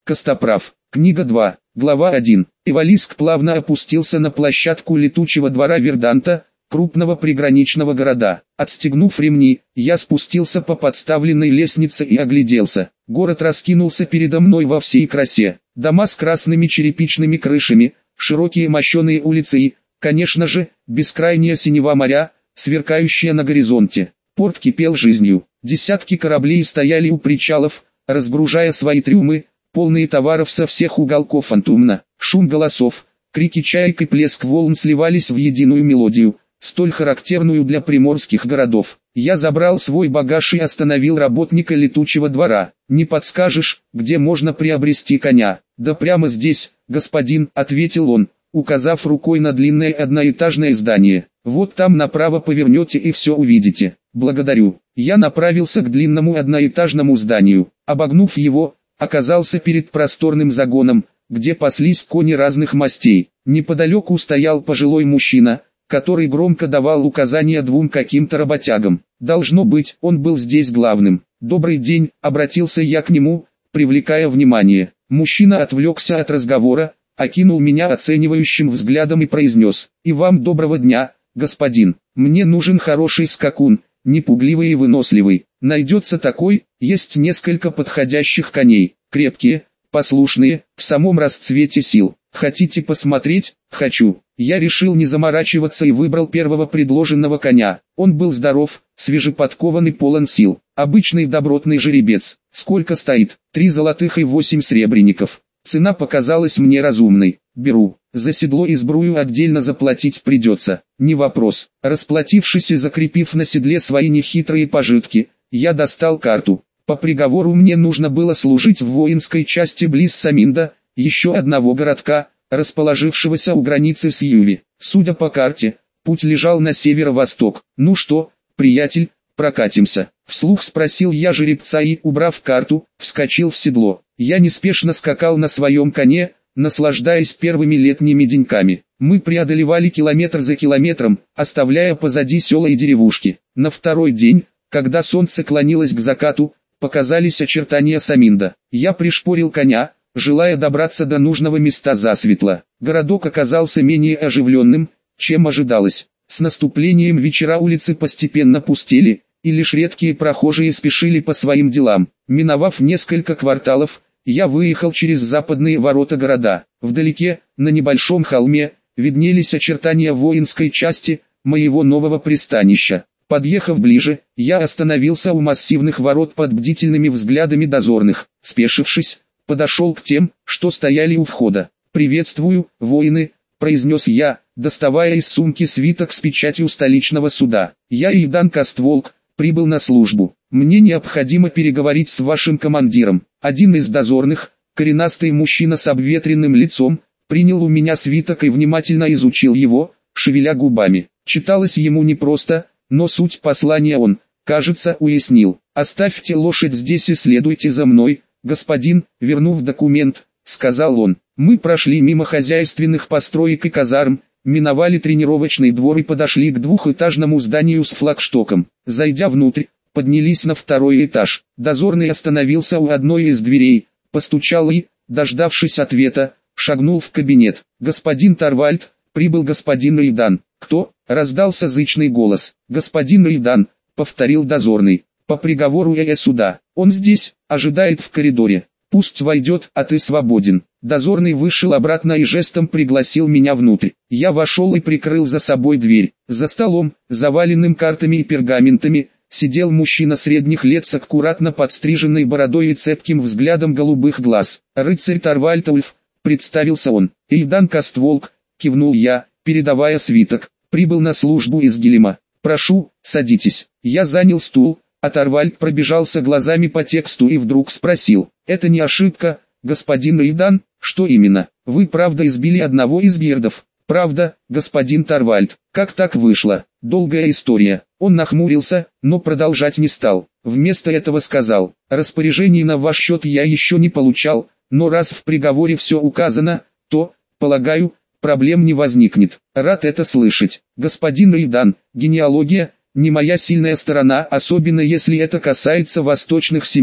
Костоправ. Книга 2. Глава 1. Ивалиск плавно опустился на площадку летучего двора Верданта, крупного приграничного города. Отстегнув ремни, я спустился по подставленной лестнице и огляделся. Город раскинулся передо мной во всей красе. Дома с красными черепичными крышами, широкие мощеные улицы и, конечно же, бескрайняя синева моря, сверкающая на горизонте. Порт кипел жизнью. Десятки кораблей стояли у причалов, разгружая свои трюмы, полные товаров со всех уголков Антумна. Шум голосов, крики чаек и плеск волн сливались в единую мелодию, столь характерную для приморских городов. Я забрал свой багаж и остановил работника летучего двора. «Не подскажешь, где можно приобрести коня?» «Да прямо здесь, господин», — ответил он, указав рукой на длинное одноэтажное здание. «Вот там направо повернете и все увидите». «Благодарю». Я направился к длинному одноэтажному зданию. Обогнув его, оказался перед просторным загоном, где паслись кони разных мастей. Неподалеку стоял пожилой мужчина, который громко давал указания двум каким-то работягам. Должно быть, он был здесь главным. «Добрый день», — обратился я к нему, привлекая внимание. Мужчина отвлекся от разговора, окинул меня оценивающим взглядом и произнес: «И вам доброго дня, господин. Мне нужен хороший скакун, непугливый и выносливый. Найдется такой? Есть несколько подходящих коней, крепкие, послушные, в самом расцвете сил. Хотите посмотреть?» «Хочу». Я решил не заморачиваться и выбрал первого предложенного коня. Он был здоров, свежеподкован и полон сил. Обычный добротный жеребец. «Сколько стоит?» 3 золотых и 8 серебряников. Цена показалась мне разумной. «Беру. За седло и сбрую отдельно заплатить придется». «Не вопрос». Расплатившись и закрепив на седле свои нехитрые пожитки, я достал карту. По приговору мне нужно было служить в воинской части близ Саминда, еще одного городка, расположившегося у границы с Юви. Судя по карте, путь лежал на северо-восток. «Ну что, приятель, прокатимся?» Вслух спросил я жеребца и, убрав карту, вскочил в седло. Я неспешно скакал на своем коне, наслаждаясь первыми летними деньками. Мы преодолевали километр за километром, оставляя позади села и деревушки. На второй день, когда солнце клонилось к закату, показались очертания Саминда. Я пришпорил коня, желая добраться до нужного места засветло. Городок оказался менее оживленным, чем ожидалось. С наступлением вечера улицы постепенно пустели, и лишь редкие прохожие спешили по своим делам. Миновав несколько кварталов, я выехал через западные ворота города. Вдалеке, на небольшом холме, виднелись очертания воинской части, моего нового пристанища. Подъехав ближе, я остановился у массивных ворот под бдительными взглядами дозорных. Спешившись, подошел к тем, что стояли у входа. «Приветствую, воины», — произнес я, доставая из сумки свиток с печатью столичного суда. «Я Идан Костволк, прибыл на службу. Мне необходимо переговорить с вашим командиром». Один из дозорных, коренастый мужчина с обветренным лицом, принял у меня свиток и внимательно изучил его, шевеля губами. Читалось ему непросто, но суть послания он, кажется, уяснил. «Оставьте лошадь здесь и следуйте за мной, господин», — вернув документ, сказал он. Мы прошли мимо хозяйственных построек и казарм, миновали тренировочный двор и подошли к двухэтажному зданию с флагштоком. Зайдя внутрь, поднялись на второй этаж. Дозорный остановился у одной из дверей, постучал и, дождавшись ответа, шагнул в кабинет. «Господин Тарвальд, прибыл господин Идан». «Кто?» — раздался зычный голос. «Господин Идан», — повторил дозорный. «По приговору суда. Он здесь, ожидает в коридоре. Пусть войдет, а ты свободен». Дозорный вышел обратно и жестом пригласил меня внутрь. Я вошел и прикрыл за собой дверь. За столом, заваленным картами и пергаментами, сидел мужчина средних лет с аккуратно подстриженной бородой и цепким взглядом голубых глаз. «Рыцарь Тарвальд Ульф», — представился он. «Идан Костволк», — кивнул я, передавая свиток. «Прибыл на службу из Гилема. Прошу, садитесь». Я занял стул, а Тарвальд пробежался глазами по тексту и вдруг спросил: «Это не ошибка, господин Идан?» «Что именно? Вы правда избили одного из гердов?» «Правда, господин Тарвальд». «Как так вышло?» «Долгая история». Он нахмурился, но продолжать не стал. Вместо этого сказал: «Распоряжений на ваш счет я еще не получал, но раз в приговоре все указано, то, полагаю, проблем не возникнет». «Рад это слышать. Господин Идан, генеалогия — не моя сильная сторона, особенно если это касается восточных семей.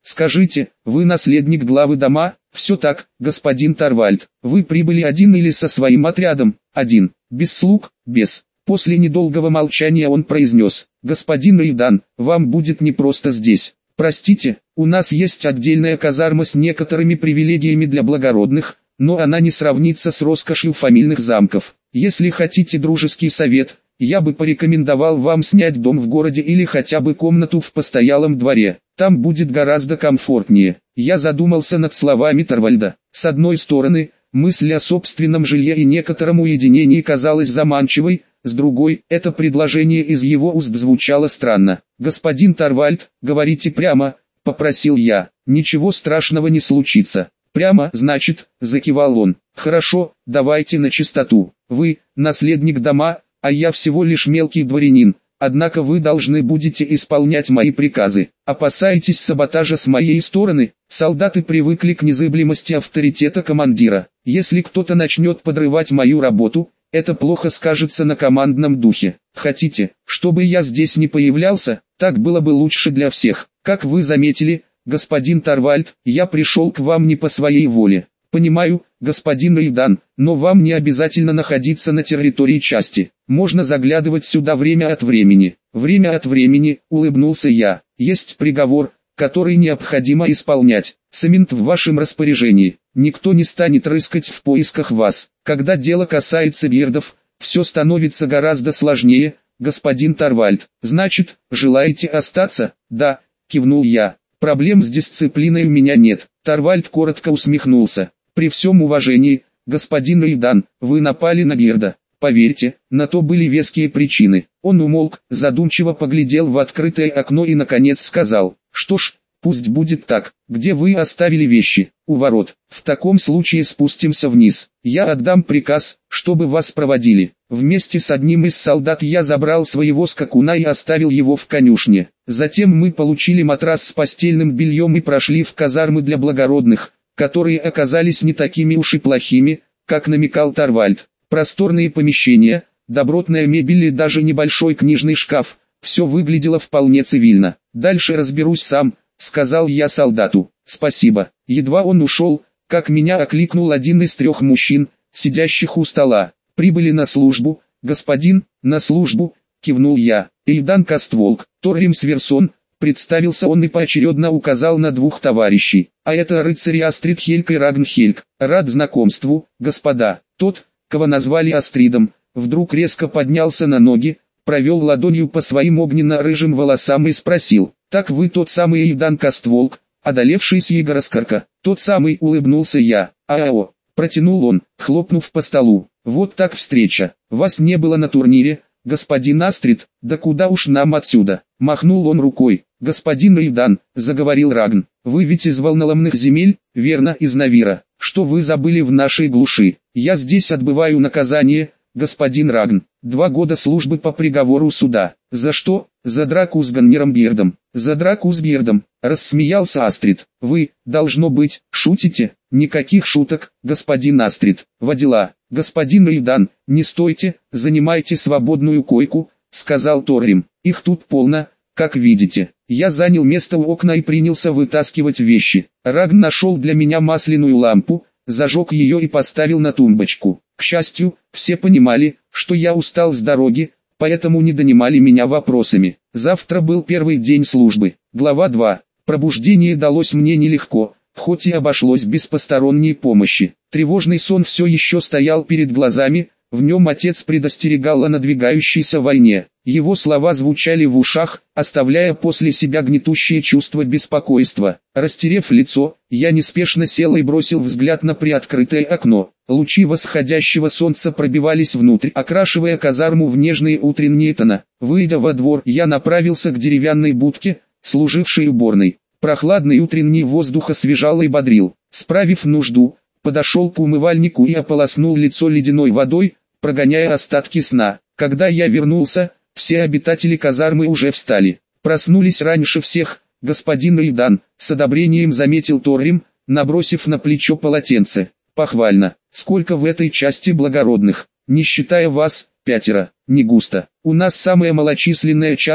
Скажите, вы наследник главы дома? Все так, господин Торвальд. Вы прибыли один или со своим отрядом? Один. Без слуг? Без. После недолгого молчания он произнес: господин Рейдан, вам будет непросто здесь. Простите, у нас есть отдельная казарма с некоторыми привилегиями для благородных, но она не сравнится с роскошью фамильных замков. Если хотите дружеский совет, я бы порекомендовал вам снять дом в городе или хотя бы комнату в постоялом дворе. Там будет гораздо комфортнее. Я задумался над словами Торвальда. С одной стороны, мысль о собственном жилье и некотором уединении казалась заманчивой, с другой, это предложение из его уст звучало странно. «Господин Торвальд, говорите прямо», — попросил я. «Ничего страшного не случится». «Прямо, значит», — закивал он. «Хорошо, давайте на чистоту. Вы — наследник дома, а я всего лишь мелкий дворянин. Однако вы должны будете исполнять мои приказы. Опасаетесь саботажа с моей стороны? Солдаты привыкли к незыблемости авторитета командира. Если кто-то начнет подрывать мою работу, это плохо скажется на командном духе. Хотите, чтобы я здесь не появлялся? Так было бы лучше для всех. Как вы заметили, господин Торвальд, я пришел к вам не по своей воле. Понимаю, господин Рейдан, но вам не обязательно находиться на территории части. Можно заглядывать сюда время от времени. Время от времени, улыбнулся я. Есть приговор, который необходимо исполнять. Цемент в вашем распоряжении. Никто не станет рыскать в поисках вас. Когда дело касается бирдов, все становится гораздо сложнее, господин Торвальд. Значит, желаете остаться? Да, кивнул я. Проблем с дисциплиной у меня нет. Торвальд коротко усмехнулся. При всем уважении, господин Рейдан, вы напали на Бирда. Поверьте, на то были веские причины. Он умолк, задумчиво поглядел в открытое окно и наконец сказал: что ж, пусть будет так. Где вы оставили вещи? У ворот. В таком случае спустимся вниз. Я отдам приказ, чтобы вас проводили. Вместе с одним из солдат я забрал своего скакуна и оставил его в конюшне. Затем мы получили матрас с постельным бельем и прошли в казармы для благородных, которые оказались не такими уж и плохими, как намекал Торвальд. Просторные помещения, добротная мебель и даже небольшой книжный шкаф – все выглядело вполне цивильно. «Дальше разберусь сам», – сказал я солдату. «Спасибо». Едва он ушел, как меня окликнул один из трех мужчин, сидящих у стола. «Прибыли на службу, господин?» «На службу», – кивнул я. «Эйдан Кастволк, Торрим Сверсон», – представился он и поочередно указал на двух товарищей. «А это рыцари Астрид Хельк и Рагн Хельк. Рад знакомству, господа». Тот, кого назвали Астридом, вдруг резко поднялся на ноги, провел ладонью по своим огненно-рыжим волосам и спросил: «Так вы тот самый Эйдан Кастволк, одолевший Свигараскарка?» «Тот самый», — улыбнулся я. «Ао», — протянул он, хлопнув по столу. «Вот так встреча. Вас не было на турнире, господин Астрид, да куда уж нам отсюда?» Махнул он рукой. «Господин Эйдан», — заговорил Рагн, — «вы ведь из волноломных земель, верно, из Навира? Что вы забыли в нашей глуши? Я здесь отбываю наказание, господин Рагн. 2 года службы по приговору суда. За что? За драку с Ганнером Бирдом». «За драку с Бирдом», — рассмеялся Астрид. «Вы, должно быть, шутите?» «Никаких шуток, господин Астрид. Во дела». «Господин Эйдан, не стойте, занимайте свободную койку», — сказал Торрим. «Их тут полно, как видите». Я занял место у окна и принялся вытаскивать вещи. Рагн нашел для меня масляную лампу, зажег ее и поставил на тумбочку. К счастью, все понимали, что я устал с дороги, поэтому не донимали меня вопросами. Завтра был первый день службы. Глава 2. Пробуждение далось мне нелегко, хоть и обошлось без посторонней помощи. Тревожный сон все еще стоял перед глазами, в нем отец предостерегал о надвигающейся войне. Его слова звучали в ушах, оставляя после себя гнетущее чувство беспокойства. Растерев лицо, я неспешно сел и бросил взгляд на приоткрытое окно. Лучи восходящего солнца пробивались внутрь, окрашивая казарму в нежные утренние тона. Выйдя во двор, я направился к деревянной будке, служившей уборной. Прохладный утренний воздух освежал и бодрил. Справив нужду, подошел к умывальнику и ополоснул лицо ледяной водой, прогоняя остатки сна. Когда я вернулся, все обитатели казармы уже встали. «Проснулись раньше всех, господин Эйдан», — с одобрением заметил Торрим, набросив на плечо полотенце. «Похвально. Сколько в этой части благородных? Не считая вас, 5. Не густо. У нас самая малочисленная часть»,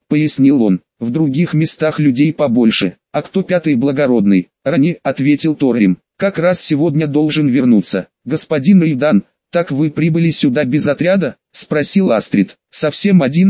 пояснил он. В других местах людей побольше. А кто пятый благородный? Рани, ответил Торрим. Как раз сегодня должен вернуться. Господин Эйдан, так вы прибыли сюда без отряда? Спросил Астрид. Совсем один,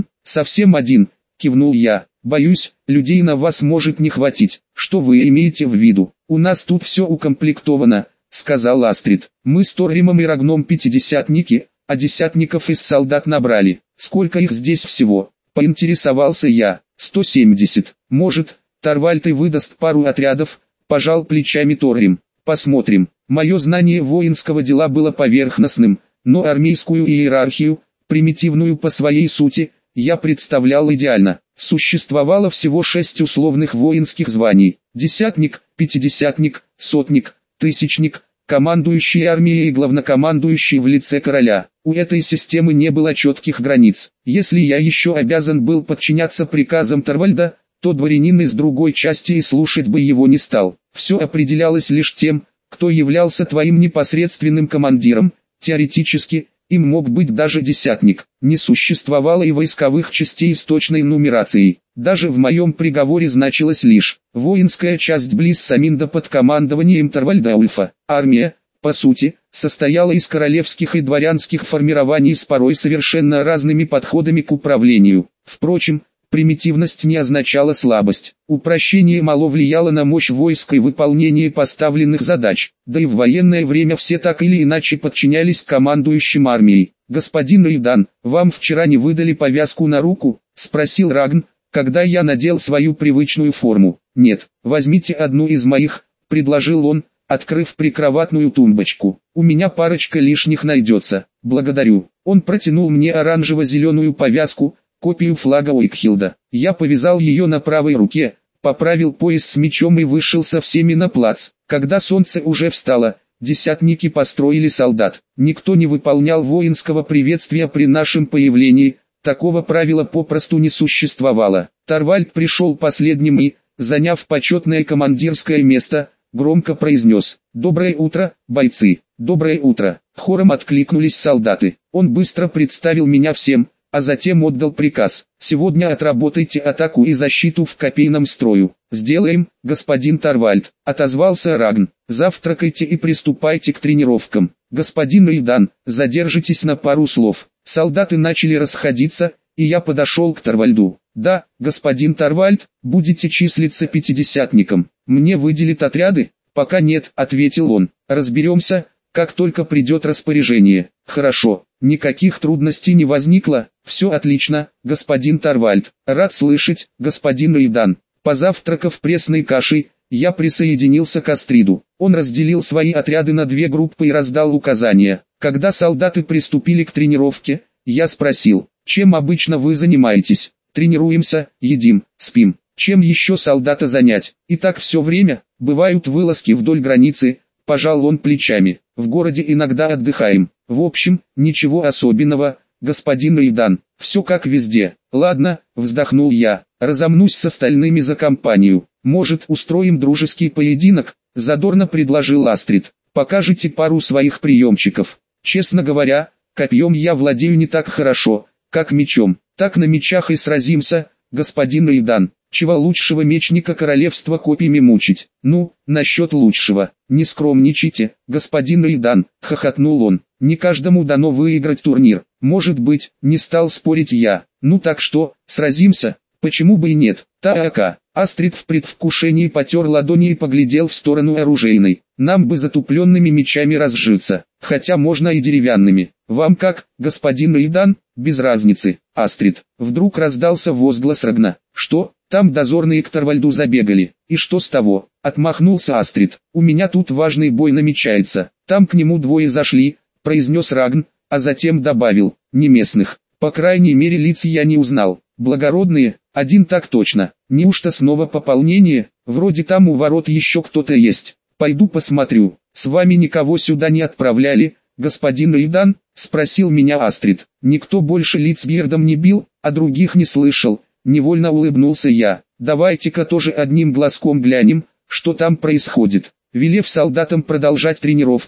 кивнул я. Боюсь, людей на вас может не хватить. Что вы имеете в виду? У нас тут все укомплектовано, сказал Астрид. Мы с Торримом и Рагном пятидесятники, а десятников из солдат набрали. Сколько их здесь всего? Поинтересовался я. 170. Может, Торвальд и выдаст пару отрядов, пожал плечами Торрим. Посмотрим. Мое знание воинского дела было поверхностным, но армейскую иерархию, примитивную по своей сути, я представлял идеально. Существовало всего 6 условных воинских званий: десятник, пятидесятник, сотник, тысячник, командующий армией и главнокомандующий в лице короля. У этой системы не было четких границ. Если я еще обязан был подчиняться приказам Торвальда, то дворянин из другой части и слушать бы его не стал. Все определялось лишь тем, кто являлся твоим непосредственным командиром. Теоретически, им мог быть даже десятник. Не существовало и войсковых частей с точной нумерацией. Даже в моем приговоре значилось лишь воинская часть близ Саминда под командованием Торвальда Ульфа. Армия, по сути, состояла из королевских и дворянских формирований с порой совершенно разными подходами к управлению. Впрочем, примитивность не означала слабость. Упрощение мало влияло на мощь войска и выполнение поставленных задач. Да и в военное время все так или иначе подчинялись командующим армией. «Господин Эйдан, вам вчера не выдали повязку на руку?» – спросил Рагн, когда я надел свою привычную форму. «Нет, возьмите одну из моих», – предложил он, открыв прикроватную тумбочку. «У меня парочка лишних найдется. Благодарю». Он протянул мне оранжево-зеленую повязку, копию флага Уикхилда. Я повязал ее на правой руке, поправил пояс с мечом и вышел со всеми на плац. Когда солнце уже встало, десятники построили солдат. Никто не выполнял воинского приветствия при нашем появлении, такого правила попросту не существовало. Торвальд пришел последним и, заняв почетное командирское место, громко произнес: «Доброе утро, бойцы! Доброе утро!» Хором откликнулись солдаты. Он быстро представил меня всем, а затем отдал приказ: «Сегодня отработайте атаку и защиту в копейном строю». «Сделаем, господин Торвальд», — отозвался Рагн. «Завтракайте и приступайте к тренировкам. Господин Эйдан, задержитесь на пару слов». Солдаты начали расходиться, и я подошел к Торвальду. «Да, господин Торвальд, будете числиться пятидесятником. Мне выделят отряды?» «Пока нет», — ответил он. «Разберемся, как только придет распоряжение». «Хорошо, никаких трудностей не возникло?» «Все отлично, господин Торвальд». «Рад слышать, господин Эйдан». Позавтракав пресной кашей, я присоединился к Астриду. Он разделил свои отряды на 2 группы и раздал указания. Когда солдаты приступили к тренировке, я спросил: «Чем обычно вы занимаетесь?» «Тренируемся, едим, спим. Чем еще солдата занять? И так все время. Бывают вылазки вдоль границы», — пожал он плечами. «В городе иногда отдыхаем. В общем, ничего особенного, господин Эйдан, все как везде». «Ладно», — вздохнул я, — «разомнусь с остальными за компанию. Может, устроим дружеский поединок?» — задорно предложил Астрид. «Покажите пару своих приемчиков». «Честно говоря, копьем я владею не так хорошо, как мечом. Так на мечах и сразимся, господин Эйдан. Чего лучшего мечника королевства копьями мучить?» «Ну, насчет лучшего, не скромничайте, господин Эйдан», — хохотнул он. «Не каждому дано выиграть турнир». «Может быть», — не стал спорить я. «Ну так что, сразимся? Почему бы и нет?» «Та-ака». Астрид в предвкушении потер ладони и поглядел в сторону оружейной. «Нам бы затупленными мечами разжиться, хотя можно и деревянными. Вам как, господин Эйдан?» «Без разницы, Астрид». Вдруг раздался возглас Рагна. «Что? Там дозорные к Торвальду забегали. И что с того?» Отмахнулся Астрид. «У меня тут важный бой намечается. Там к нему 2 зашли», — произнес Рагн, а затем добавил: «Не местных. По крайней мере лиц я не узнал. Благородные, 1 так точно. Неужто снова пополнение? Вроде там у ворот еще кто-то есть. Пойду посмотрю». «С вами никого сюда не отправляли, господин Эйдан?» — спросил меня Астрид. «Никто больше лиц Бирдом не бил, а других не слышал». Невольно улыбнулся я. «Давайте-ка тоже одним глазком глянем, что там происходит». Велев солдатам продолжать тренировку,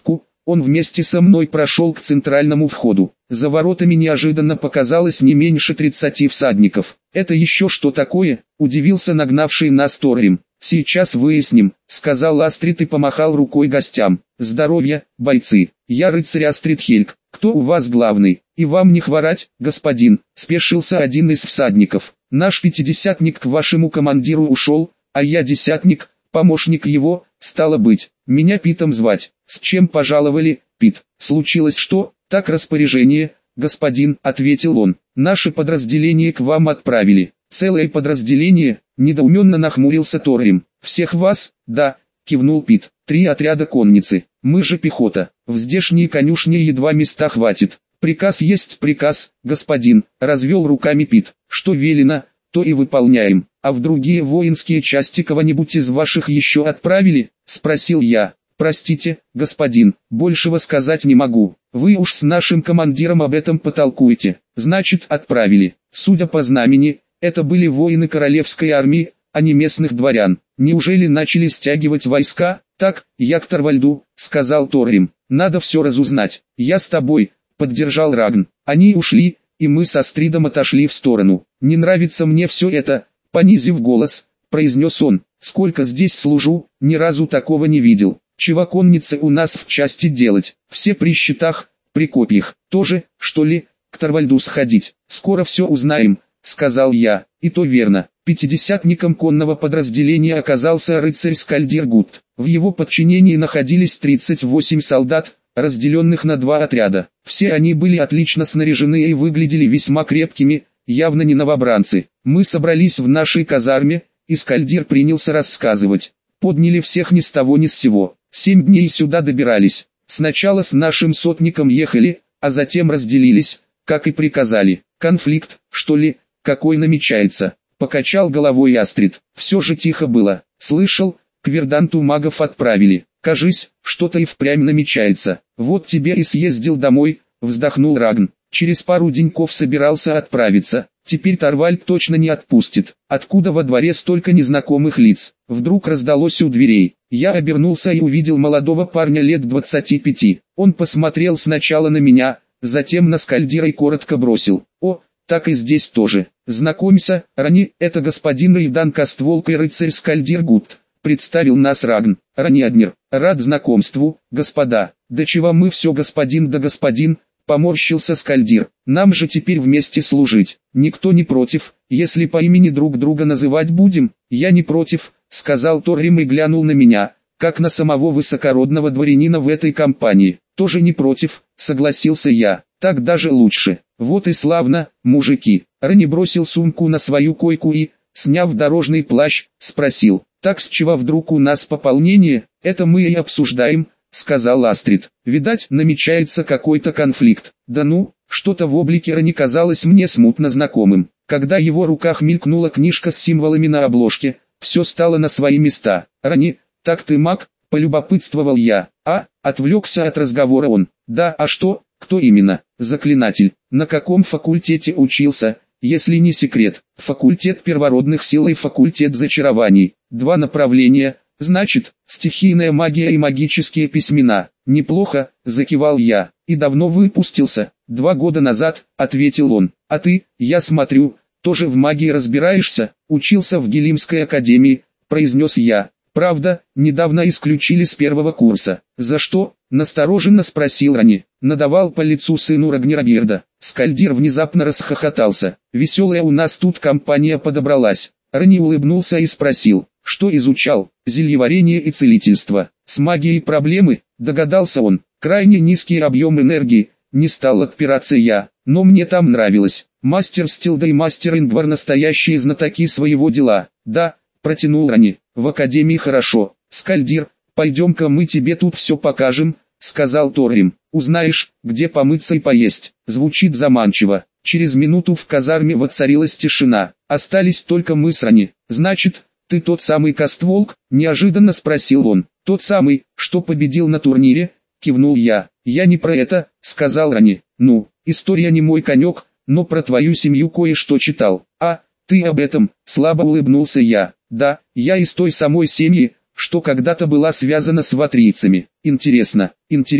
Он вместе со мной прошел к центральному входу. За воротами неожиданно показалось не меньше 30 всадников. «Это еще что такое?» – удивился нагнавший нас Торрим. «Сейчас выясним», – сказал Астрид и помахал рукой гостям. «Здоровья, бойцы! Я рыцарь Астрид Хельг. Кто у вас главный? И вам не хворать, господин», – спешился один из всадников. «Наш пятидесятник к вашему командиру ушел, а я десятник, помощник его, стало быть. Меня Питом звать. С чем пожаловали, Пит? Случилось что?» «Так распоряжение, господин», — ответил он. «Наше подразделение к вам отправили». «Целое подразделение?» — недоуменно нахмурился Торрим. «Всех вас?» «Да», — кивнул Пит. «3 отряда конницы. Мы же пехота. В здешней конюшне едва места хватит». «Приказ есть приказ, господин», — развел руками Пит. «Что велено, то и выполняем. А в другие воинские части кого-нибудь из ваших еще отправили?» — спросил я. «Простите, господин, большего сказать не могу. Вы уж с нашим командиром об этом потолкуете». «Значит, отправили. Судя по знамени, это были воины королевской армии, а не местных дворян. Неужели начали стягивать войска?» «Так, я к Торвальду», — сказал Торрим. «Надо все разузнать». «Я с тобой», — поддержал Рагн. Они ушли, и мы со Астридом отошли в сторону. «Не нравится мне все это», — понизив голос, произнес он. «Сколько здесь служу, ни разу такого не видел. Чего коннице у нас в части делать? Все при щитах, при копьях. Тоже, что ли, к Торвальду сходить? Скоро все узнаем», — сказал я. И то верно. Пятидесятником конного подразделения оказался рыцарь Скальдир Гут. В его подчинении находились 38 солдат, разделенных на 2 отряда. Все они были отлично снаряжены и выглядели весьма крепкими, явно не новобранцы. Мы собрались в нашей казарме, и Скальдир принялся рассказывать. Подняли всех ни с того ни с сего. 7 дней сюда добирались. Сначала с нашим сотником ехали, а затем разделились, как и приказали. Конфликт, что ли, какой намечается? Покачал головой Астрид. Все же тихо было. Слышал, к Верданту магов отправили. Кажись, что-то и впрямь намечается. Вот тебе и съездил домой, вздохнул Рагн. Через пару деньков собирался отправиться. Теперь Торвальд точно не отпустит. Откуда во дворе столько незнакомых лиц? Вдруг раздалось у дверей. Я обернулся и увидел молодого парня лет 25. Он посмотрел сначала на меня, затем на Скальдира и коротко бросил. «О, так и здесь тоже. Знакомься, Рани, это господин Рейдан Кастволк и рыцарь Скальдир Гут», представил нас Рагн. «Раниаднер, рад знакомству, господа». «Да чего мы все господин да господин», поморщился Скальдир. «Нам же теперь вместе служить. Никто не против, если по имени друг друга называть будем?» «Я не против», сказал Торрим и глянул на меня, как на самого высокородного дворянина в этой компании. «Тоже не против», согласился я. «Так даже лучше. Вот и славно, мужики». Рани бросил сумку на свою койку и, сняв дорожный плащ, спросил. «Так с чего вдруг у нас пополнение?» «Это мы и обсуждаем», сказал Астрид. «Видать, намечается какой-то конфликт». «Да ну, что-то в облике Рани казалось мне смутно знакомым. Когда в его руках мелькнула книжка с символами на обложке, все стало на свои места. «Рани, так ты маг?» – полюбопытствовал я. Отвлекся от разговора он. «Да, а что? Кто именно?» «Заклинатель. На каком факультете учился?» «Если не секрет, факультет первородных сил и факультет зачарований. 2 направления, значит, стихийная магия и магические письмена». «Неплохо», закивал я. «И давно выпустился?» 2 года назад», ответил он. «А ты, я смотрю, тоже в магии разбираешься?» «Учился в Гелимской академии», произнес я. «Правда, недавно исключили с 1-го курса». «За что?» настороженно спросил Рани. «Надавал по лицу сыну Рагнираберда». Скальдир внезапно расхохотался. «Веселая у нас тут компания подобралась». Рани улыбнулся и спросил, что изучал. «Зельеварение и целительство». «С магией проблемы?» догадался он. «Крайне низкий объем энергии», не стал отпираться я, но мне там нравилось. Мастер Стилда и мастер Ингвар настоящие знатоки своего дела. «Да», протянул Рани, «в академии хорошо». «Скальдир, пойдем-ка мы тебе тут все покажем», сказал Торрим. «Узнаешь, где помыться и поесть». Звучит заманчиво. Через минуту в казарме воцарилась тишина. Остались только мы с Рани. «Значит, ты тот самый Кастволк?» неожиданно спросил он. «Тот самый, что победил на турнире?» кивнул я. «Я не про это», сказал Рани. «Ну, история не мой конек, но про твою семью кое-что читал». «А, ты об этом?» слабо улыбнулся я. «Да, я из той самой семьи, что когда-то была связана с ватрийцами. Интересно,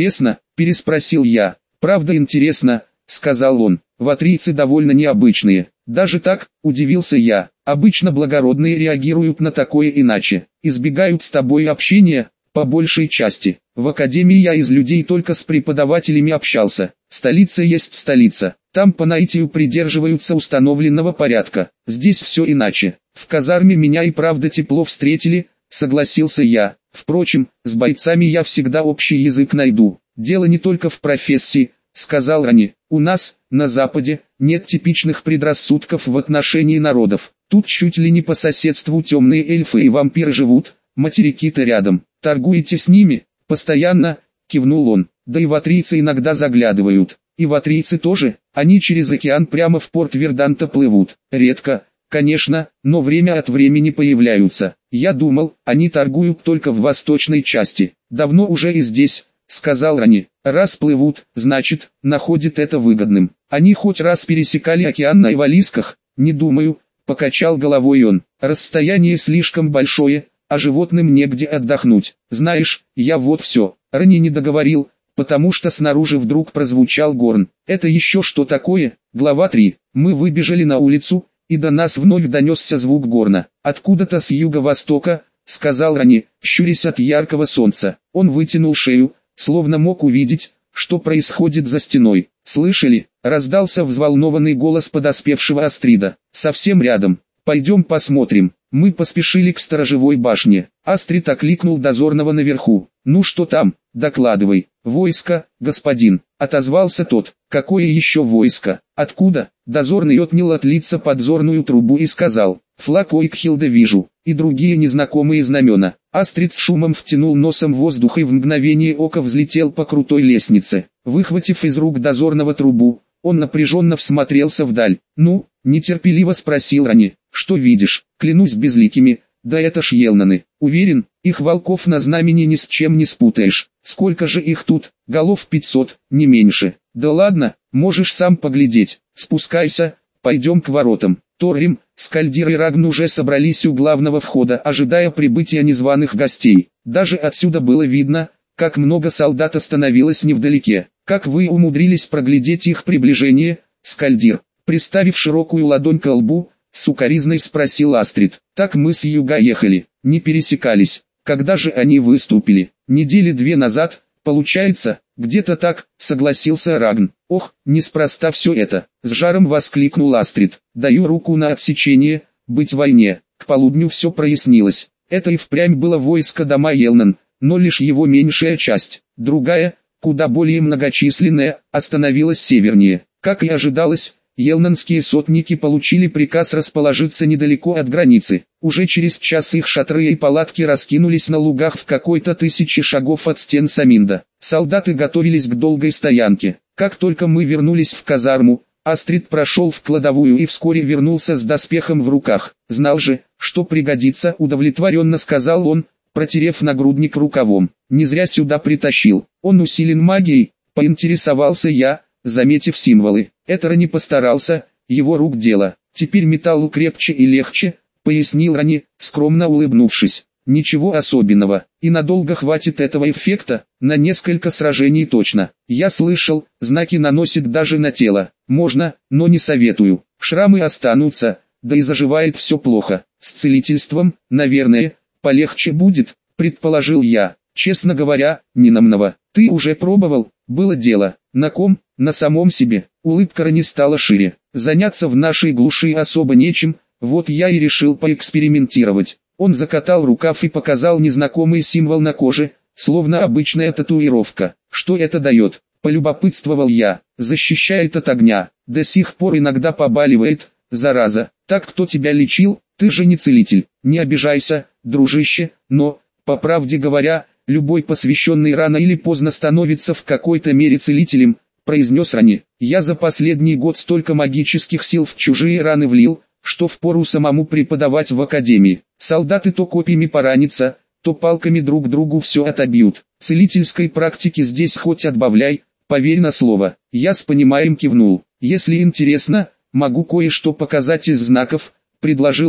переспросил я. Правда интересно, сказал он. Ватрийцы довольно необычные. Даже так, удивился я. Обычно благородные реагируют на такое иначе. Избегают с тобой общения, по большей части. В академии я из людей только с преподавателями общался. Столица есть столица. Там по наитию придерживаются установленного порядка. Здесь все иначе. В казарме меня и правда тепло встретили, согласился я. Впрочем, с бойцами я всегда общий язык найду. Дело не только в профессии, сказал Рани. У нас, на Западе, нет типичных предрассудков в отношении народов. Тут чуть ли не по соседству темные эльфы и вампиры живут, материки-то рядом. Торгуете с ними? Постоянно, кивнул он. Да и ватрийцы иногда заглядывают. И ватрийцы тоже, они через океан прямо в порт Верданта плывут. Редко, конечно, но время от времени появляются. Я думал, они торгуют только в восточной части. Давно уже и здесь, сказал Рани. Раз плывут, значит, находят это выгодным. Они хоть раз пересекали океан на Ивалисках? Не думаю, покачал головой он. Расстояние слишком большое, а животным негде отдохнуть. Знаешь, я вот все. Рани не договорил, потому что снаружи вдруг прозвучал горн. Это еще что такое? Глава 3. Мы выбежали на улицу, и до нас вновь донесся звук горна. Откуда-то с юго-востока, сказал Рани, щурясь от яркого солнца. Он вытянул шею, словно мог увидеть, что происходит за стеной. «Слышали?» — раздался взволнованный голос подоспевшего Астрида. «Совсем рядом. Пойдем посмотрим». Мы поспешили к сторожевой башне. Астрид окликнул дозорного наверху. «Ну что там? Докладывай». «Войско, господин», — отозвался тот. «Какое еще войско? Откуда?» Дозорный отнял от лица подзорную трубу и сказал. «Флаг Ойкхилда вижу, и другие незнакомые знамена». Астрид с шумом втянул носом воздух и в мгновение ока взлетел по крутой лестнице. Выхватив из рук дозорного трубу, он напряженно всмотрелся вдаль. «Ну?» — нетерпеливо спросил Рани. «Что видишь?» «Клянусь безликими, да это ж Елнаны. Уверен, их волков на знамени ни с чем не спутаешь. Сколько же их тут? Голов 500, не меньше». «Да ладно, можешь сам поглядеть. Спускайся, пойдем к воротам». Торрим, Скальдир и Рагн уже собрались у главного входа, ожидая прибытия незваных гостей. Даже отсюда было видно, как много солдат остановилось невдалеке. «Как вы умудрились проглядеть их приближение, Скальдир?» Приставив широкую ладонь к лбу, сукоризной спросил Астрид. «Так мы с юга ехали, не пересекались. Когда же они выступили? Недели 2 назад, получается?» «Где-то так», — согласился Рагн. «Ох, неспроста все это», — с жаром воскликнул Астрид. «Даю руку на отсечение, быть в войне». К полудню все прояснилось. Это и впрямь было войско дома Елнан, но лишь его меньшая часть. Другая, куда более многочисленная, остановилась севернее. Как и ожидалось, елнанские сотники получили приказ расположиться недалеко от границы. Уже через час их шатры и палатки раскинулись на лугах в какой-то 1000 шагов от стен Саминда. Солдаты готовились к долгой стоянке. Как только мы вернулись в казарму, Астрид прошел в кладовую и вскоре вернулся с доспехом в руках. «Знал же, что пригодится», — удовлетворенно сказал он, протерев нагрудник рукавом. «Не зря сюда притащил. Он усилен магией», — поинтересовался я, заметив символы. Это Рани постарался, его рук дело. «Теперь металлу крепче и легче», — пояснил Рани, скромно улыбнувшись. «Ничего особенного, и надолго хватит этого эффекта, на несколько сражений точно. Я слышал, знаки наносит даже на тело. Можно, но не советую. Шрамы останутся, да и заживает все плохо. С целительством, наверное, полегче будет», — предположил я. «Честно говоря, не намного. Ты уже пробовал?» «Было дело. На ком?» «На самом себе». Улыбка Рани стала шире. «Заняться в нашей глуши особо нечем, вот я и решил поэкспериментировать». Он закатал рукав и показал незнакомый символ на коже, словно обычная татуировка. «Что это дает?» — полюбопытствовал я. «Защищает от огня. До сих пор иногда побаливает, зараза. Так кто тебя лечил? Ты же не целитель. Не обижайся, дружище, но, по правде говоря, любой посвященный рано или поздно становится в какой-то мере целителем», — произнес Рани. «Я за последний год столько магических сил в чужие раны влил, что впору самому преподавать в академии. Солдаты то копьями поранятся, то палками друг другу все отобьют. Целительской практики здесь хоть отбавляй, поверь на слово». Я с пониманием кивнул. «Если интересно, могу кое-что показать из знаков», — предложил он.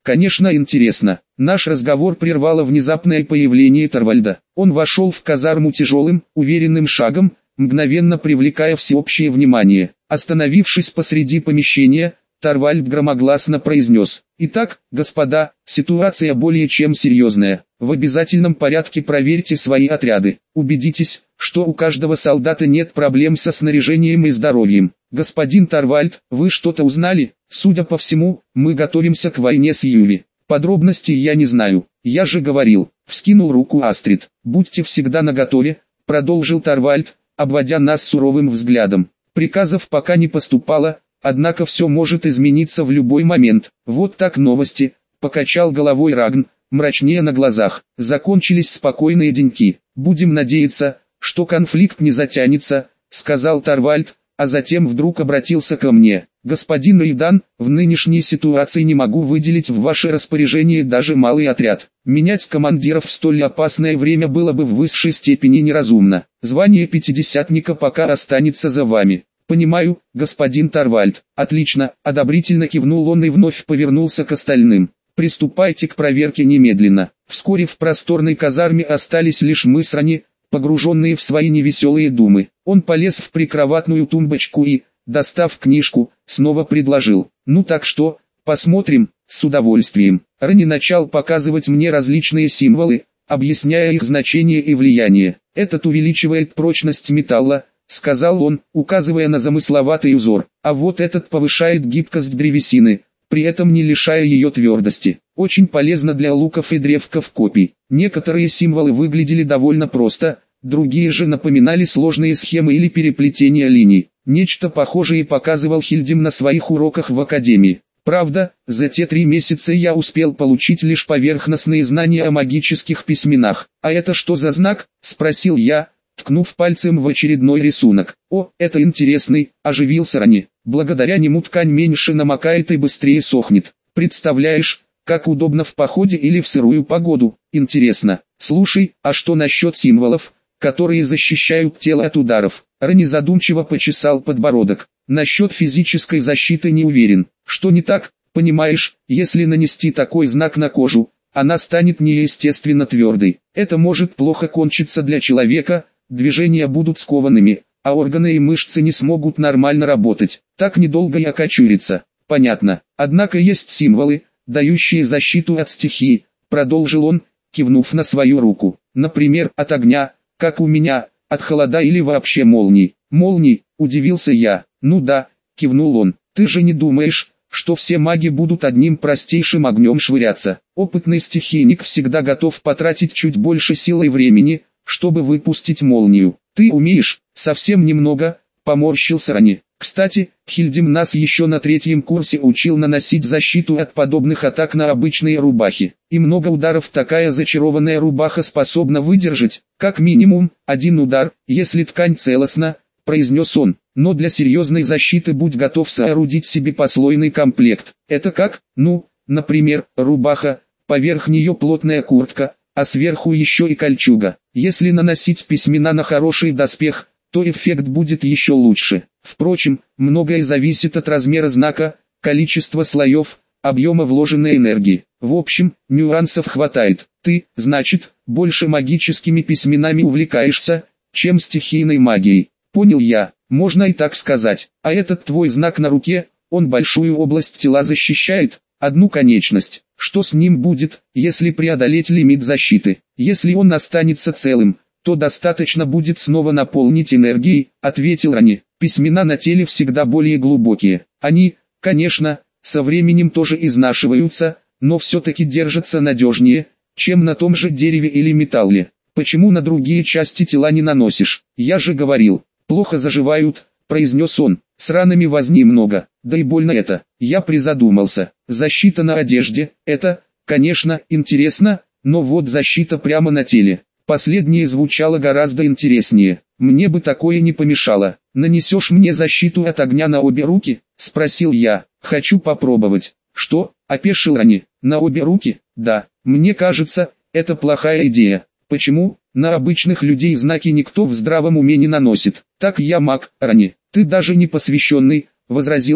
Конечно, интересно. Наш разговор прервало внезапное появление Торвальда. Он вошел в казарму тяжелым, уверенным шагом, мгновенно привлекая всеобщее внимание. Остановившись посреди помещения, Торвальд громогласно произнес: «Итак, господа, ситуация более чем серьезная. В обязательном порядке проверьте свои отряды. Убедитесь, что у каждого солдата нет проблем со снаряжением и здоровьем. Господин Торвальд, вы что-то узнали? Судя по всему, мы готовимся к войне с Юви. Подробностей я не знаю. Я же говорил», — вскинул руку Астрид. «Будьте всегда наготове», — продолжил Торвальд, обводя нас суровым взглядом. «Приказов пока не поступало, однако все может измениться в любой момент. Вот так новости», — покачал головой Рагн, мрачнее на глазах. «Закончились спокойные деньки. Будем надеяться, что конфликт не затянется», — сказал Торвальд, а затем вдруг обратился ко мне. «Господин Эйдан, в нынешней ситуации не могу выделить в ваше распоряжение даже малый отряд. Менять командиров в столь опасное время было бы в высшей степени неразумно. Звание пятидесятника пока останется за вами». «Понимаю, господин Торвальд». «Отлично», — одобрительно кивнул он и вновь повернулся к остальным. «Приступайте к проверке немедленно». Вскоре в просторной казарме остались лишь мы с Рани, погруженные в свои невеселые думы. Он полез в прикроватную тумбочку и, достав книжку, снова предложил: «Ну так что, посмотрим?» «С удовольствием». Рани начал показывать мне различные символы, объясняя их значение и влияние. «Этот увеличивает прочность металла», — сказал он, указывая на замысловатый узор. «А вот этот повышает гибкость древесины, при этом не лишая ее твердости. Очень полезно для луков и древков копий». Некоторые символы выглядели довольно просто, другие же напоминали сложные схемы или переплетения линий. Нечто похожее показывал Хильдим на своих уроках в академии. Правда, за те 3 месяца я успел получить лишь поверхностные знания о магических письменах. «А это что за знак?» — спросил я, ткнув пальцем в очередной рисунок. «О, это интересный», — оживился Рани. «Благодаря нему ткань меньше намокает и быстрее сохнет. Представляешь, как удобно в походе или в сырую погоду. Интересно. Слушай, а что насчет символов, которые защищают тело от ударов?» Рани задумчиво почесал подбородок. «Насчет физической защиты не уверен. Что не так? Понимаешь, если нанести такой знак на кожу, она станет неестественно твердой. Это может плохо кончиться для человека, движения будут скованными, а органы и мышцы не смогут нормально работать. Так недолго и окочурится». «Понятно. Однако есть символы, дающие защиту от стихии», — продолжил он, кивнув на свою руку. «Например, от огня, как у меня, от холода или вообще молний». «Молний?» — удивился я. «Ну да», — кивнул он. «Ты же не думаешь, что все маги будут одним простейшим огнем швыряться? Опытный стихийник всегда готов потратить чуть больше сил и времени, чтобы выпустить молнию. Ты умеешь?» «Совсем немного», — поморщился Рани. «Кстати, Хильдим нас еще на 3-м курсе учил наносить защиту от подобных атак на обычные рубахи. И много ударов такая зачарованная рубаха способна выдержать, как минимум, 1 удар, если ткань целостна», — произнес он. «Но для серьезной защиты будь готов соорудить себе послойный комплект». «Это как?» «Ну, например, рубаха, поверх нее плотная куртка, а сверху еще и кольчуга. Если наносить письмена на хороший доспех, то эффект будет еще лучше. Впрочем, многое зависит от размера знака, количества слоев, объема вложенной энергии. В общем, нюансов хватает. Ты, значит, больше магическими письменами увлекаешься, чем стихийной магией». «Понял я, можно и так сказать. А этот твой знак на руке, он большую область тела защищает, одну конечность. Что с ним будет, если преодолеть лимит защиты? Если он останется целым, то достаточно будет снова наполнить энергией», — ответил Рани. «Письмена на теле всегда более глубокие. Они, конечно, со временем тоже изнашиваются, но все-таки держатся надежнее, чем на том же дереве или металле. Почему на другие части тела не наносишь? Я же говорил, плохо заживают», — произнес он. «С ранами возни много, да и больно это». Я призадумался. Защита на одежде, это, конечно, интересно, но вот защита прямо на теле. Последнее звучало гораздо интереснее. Мне бы такое не помешало. «Нанесешь мне защиту от огня на обе руки?» — спросил я. «Хочу попробовать». «Что?» — опешил Рани. «На обе руки?» «Да. Мне кажется, это плохая идея». «Почему?» «На обычных людей знаки никто в здравом уме не наносит». «Так я маг, Рани». «Ты даже не посвященный», — возразил он.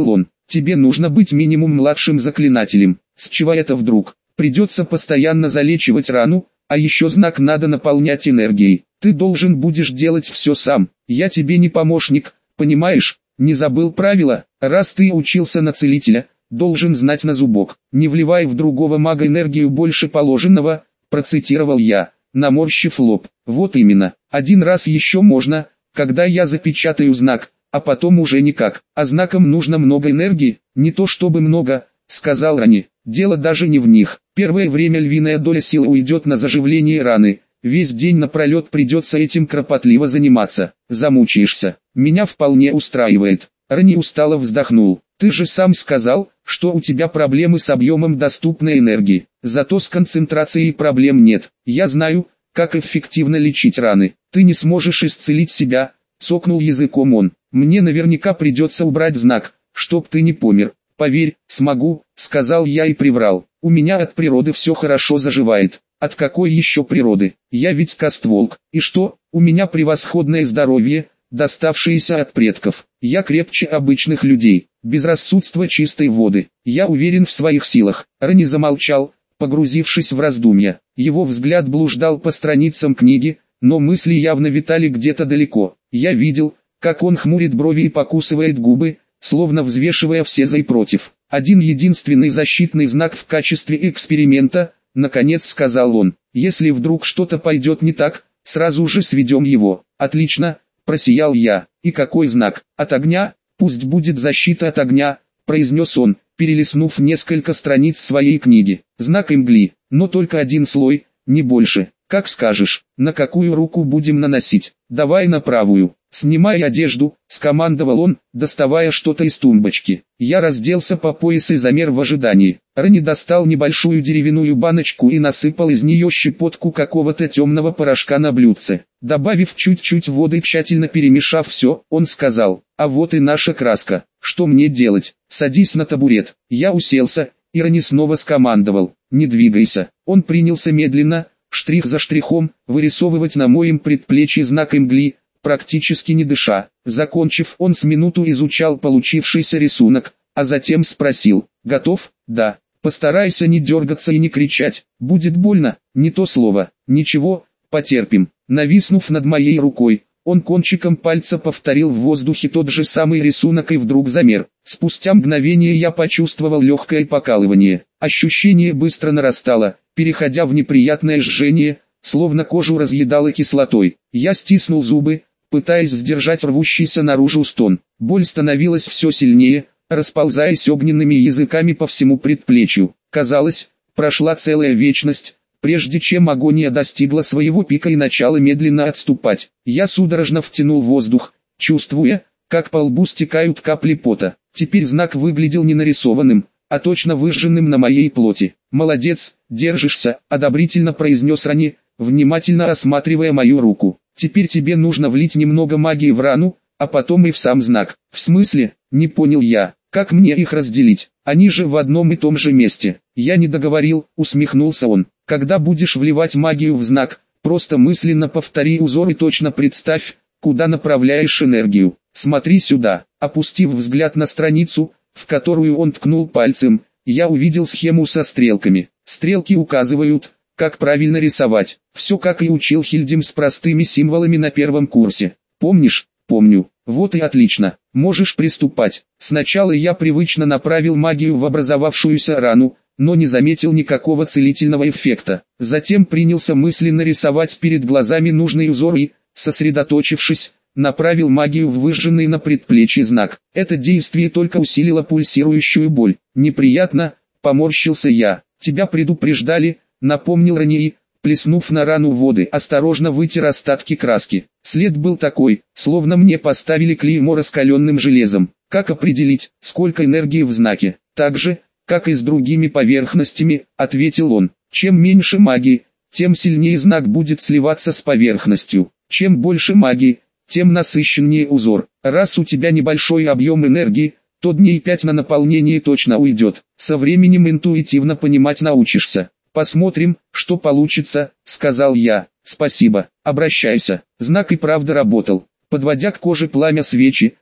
Тебе нужно быть минимум младшим заклинателем. С чего это вдруг? Придется постоянно залечивать рану, а еще знак надо наполнять энергией. Ты должен будешь делать все сам. Я тебе не помощник, понимаешь? Не забыл правила? Раз ты учился на целителя, должен знать на зубок. Не вливай в другого мага энергию больше положенного, процитировал я, наморщив лоб. Вот именно. Один раз еще можно, когда я запечатаю знак, а потом уже никак. А знакам нужно много энергии, не то чтобы много, сказал Рани. Дело даже не в них. Первое время львиная доля сил уйдет на заживление раны. Весь день напролет придется этим кропотливо заниматься. Замучаешься. Меня вполне устраивает. Рани устало вздохнул. Ты же сам сказал, что у тебя проблемы с объемом доступной энергии. Зато с концентрацией проблем нет. Я знаю, как эффективно лечить раны. Ты не сможешь исцелить себя, цокнул языком он. Мне наверняка придется убрать знак, чтоб ты не помер. Поверь, смогу, сказал я и приврал. У меня от природы все хорошо заживает. От какой еще природы? Я ведь кастволк. И что? У меня превосходное здоровье, доставшееся от предков. Я крепче обычных людей. Безрассудство чистой воды. Я уверен в своих силах. Рани замолчал, погрузившись в раздумья. Его взгляд блуждал по страницам книги, но мысли явно витали где-то далеко. Я видел, как он хмурит брови и покусывает губы, словно взвешивая все за и против. Один единственный защитный знак в качестве эксперимента, наконец сказал он. Если вдруг что-то пойдет не так, сразу же сведем его. Отлично, просиял я. И какой знак? От огня? Пусть будет защита от огня, произнес он, перелистнув несколько страниц своей книги. Знак Мгли, но только один слой, не больше. Как скажешь, на какую руку будем наносить? Давай на правую. Снимай одежду, скомандовал он, доставая что-то из тумбочки. Я разделся по пояс и замер в ожидании. Рани достал небольшую деревянную баночку и насыпал из нее щепотку какого-то темного порошка на блюдце. Добавив чуть-чуть воды и тщательно перемешав все, он сказал: а вот и наша краска. Что мне делать? Садись на табурет. Я уселся, и Рани снова скомандовал: не двигайся. Он принялся медленно, штрих за штрихом, вырисовывать на моем предплечье знак Мгли, практически не дыша. Закончив, он с минуту изучал получившийся рисунок, а затем спросил: готов? Да. Постарайся не дергаться и не кричать, будет больно, не то слово. Ничего, потерпим. Нависнув над моей рукой, он кончиком пальца повторил в воздухе тот же самый рисунок и вдруг замер. Спустя мгновение я почувствовал легкое покалывание. Ощущение быстро нарастало, переходя в неприятное жжение, словно кожу разъедало кислотой. Я стиснул зубы, пытаясь сдержать рвущийся наружу стон. Боль становилась все сильнее, расползаясь огненными языками по всему предплечью. Казалось, прошла целая вечность, прежде чем агония достигла своего пика и начала медленно отступать. Я судорожно втянул воздух, чувствуя, как по лбу стекают капли пота. Теперь знак выглядел не нарисованным, а точно выжженным на моей плоти. «Молодец, держишься», — одобрительно произнес Рани, внимательно осматривая мою руку. «Теперь тебе нужно влить немного магии в рану, а потом и в сам знак». «В смысле?» — не понял я. «Как мне их разделить? Они же в одном и том же месте». «Я не договорил», — усмехнулся он. «Когда будешь вливать магию в знак, просто мысленно повтори узор и точно представь, куда направляешь энергию. Смотри сюда». Опустив взгляд на страницу, в которую он ткнул пальцем, я увидел схему со стрелками. Стрелки указывают, как правильно рисовать. Все как и учил Хильдим с простыми символами на первом курсе. Помнишь? Помню. Вот и отлично. Можешь приступать. Сначала я привычно направил магию в образовавшуюся рану, но не заметил никакого целительного эффекта. Затем принялся мысленно рисовать перед глазами нужный узор и, сосредоточившись, направил магию в выжженный на предплечье знак. Это действие только усилило пульсирующую боль. «Неприятно», — поморщился я. «Тебя предупреждали», — напомнил Рани, плеснув на рану воды, осторожно вытер остатки краски. След был такой, словно мне поставили клеймо раскаленным железом. Как определить, сколько энергии в знаке? Так же, как и с другими поверхностями, ответил он. Чем меньше магии, тем сильнее знак будет сливаться с поверхностью. Чем больше магии, тем насыщеннее узор. Раз у тебя небольшой объем энергии, то дней 5 на наполнение точно уйдет. Со временем интуитивно понимать научишься. «Посмотрим, что получится», — сказал я. «Спасибо, обращайся». Знак и правда работал. Подводя к коже пламя свечи,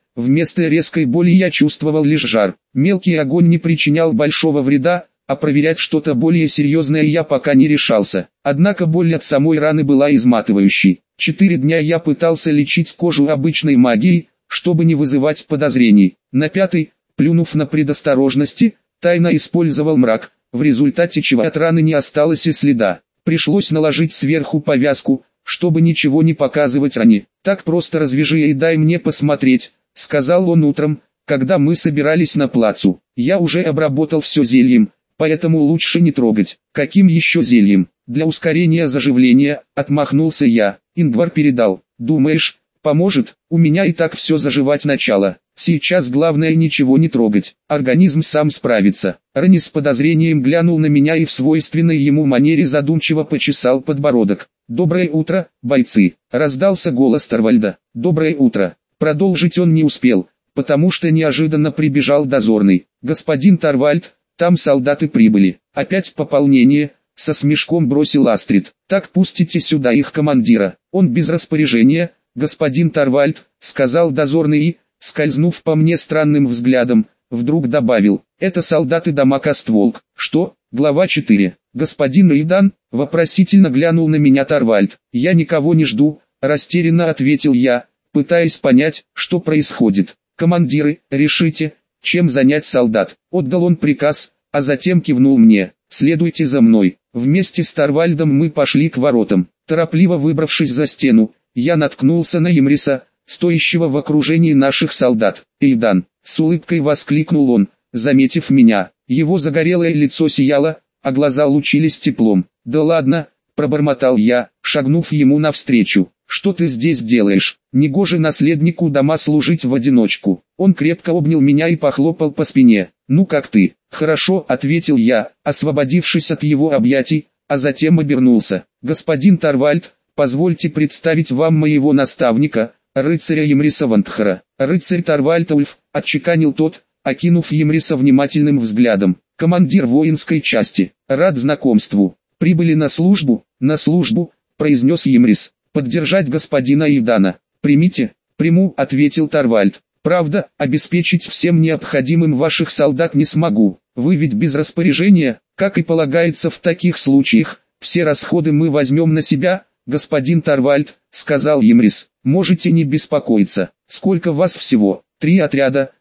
вместо резкой боли я чувствовал лишь жар. Мелкий огонь не причинял большого вреда, а проверять что-то более серьезное я пока не решался. Однако боль от самой раны была изматывающей. 4 дня я пытался лечить кожу обычной магией, чтобы не вызывать подозрений. На 5-й, плюнув на предосторожности, тайно использовал мрак, в результате чего от раны не осталось и следа. Пришлось наложить сверху повязку, чтобы ничего не показывать ране. «Так просто развяжи и дай мне посмотреть», — сказал он утром, когда мы собирались на плацу. «Я уже обработал все зельем, поэтому лучше не трогать». «Каким еще зельем?» «Для ускорения заживления», — отмахнулся я. «Ингвар передал». «Думаешь, поможет? У меня и так все заживать начало. Сейчас главное ничего не трогать, организм сам справится». Рани с подозрением глянул на меня и в свойственной ему манере задумчиво почесал подбородок. «Доброе утро, бойцы!» — раздался голос Торвальда. «Доброе утро!» Продолжить он не успел, потому что неожиданно прибежал дозорный. «Господин Торвальд, там солдаты прибыли. Опять пополнение», — со смешком бросил Астрид. «Так пустите сюда их командира. Он без распоряжения, господин Торвальд», — сказал дозорный и, скользнув по мне странным взглядом, вдруг добавил: «Это солдаты дома Костволк». «Что?» Глава 4. «Господин Эйдан?» — вопросительно глянул на меня Торвальд. «Я никого не жду», — растерянно ответил я, пытаясь понять, что происходит. «Командиры, решите, чем занять солдат». Отдал он приказ, а затем кивнул мне: «Следуйте за мной». Вместе с Торвальдом мы пошли к воротам. Торопливо выбравшись за стену, я наткнулся на Имриса, стоящего в окружении наших солдат. «Эйдан!» — с улыбкой воскликнул он, заметив меня. Его загорелое лицо сияло, а глаза лучились теплом. «Да ладно!» — пробормотал я, шагнув ему навстречу. «Что ты здесь делаешь? Негоже наследнику дома служить в одиночку». Он крепко обнял меня и похлопал по спине. «Ну как ты?» «Хорошо», — ответил я, освободившись от его объятий, а затем обернулся. «Господин Торвальд, позвольте представить вам моего наставника, рыцаря Имриса Вандхара». «Рыцарь Торвальд Ульф», — отчеканил тот, окинув Имриса внимательным взглядом. «Командир воинской части. Рад знакомству. Прибыли на службу?» «На службу», — произнес Имрис. «Поддержать господина Эйдана». «Примите». «Приму», — ответил Торвальд. «Правда, обеспечить всем необходимым ваших солдат не смогу. Вы ведь без распоряжения, как и полагается в таких случаях. Все расходы мы возьмем на себя, господин Торвальд», — сказал Имрис. «Можете не беспокоиться. Сколько вас всего?» 3 отряда,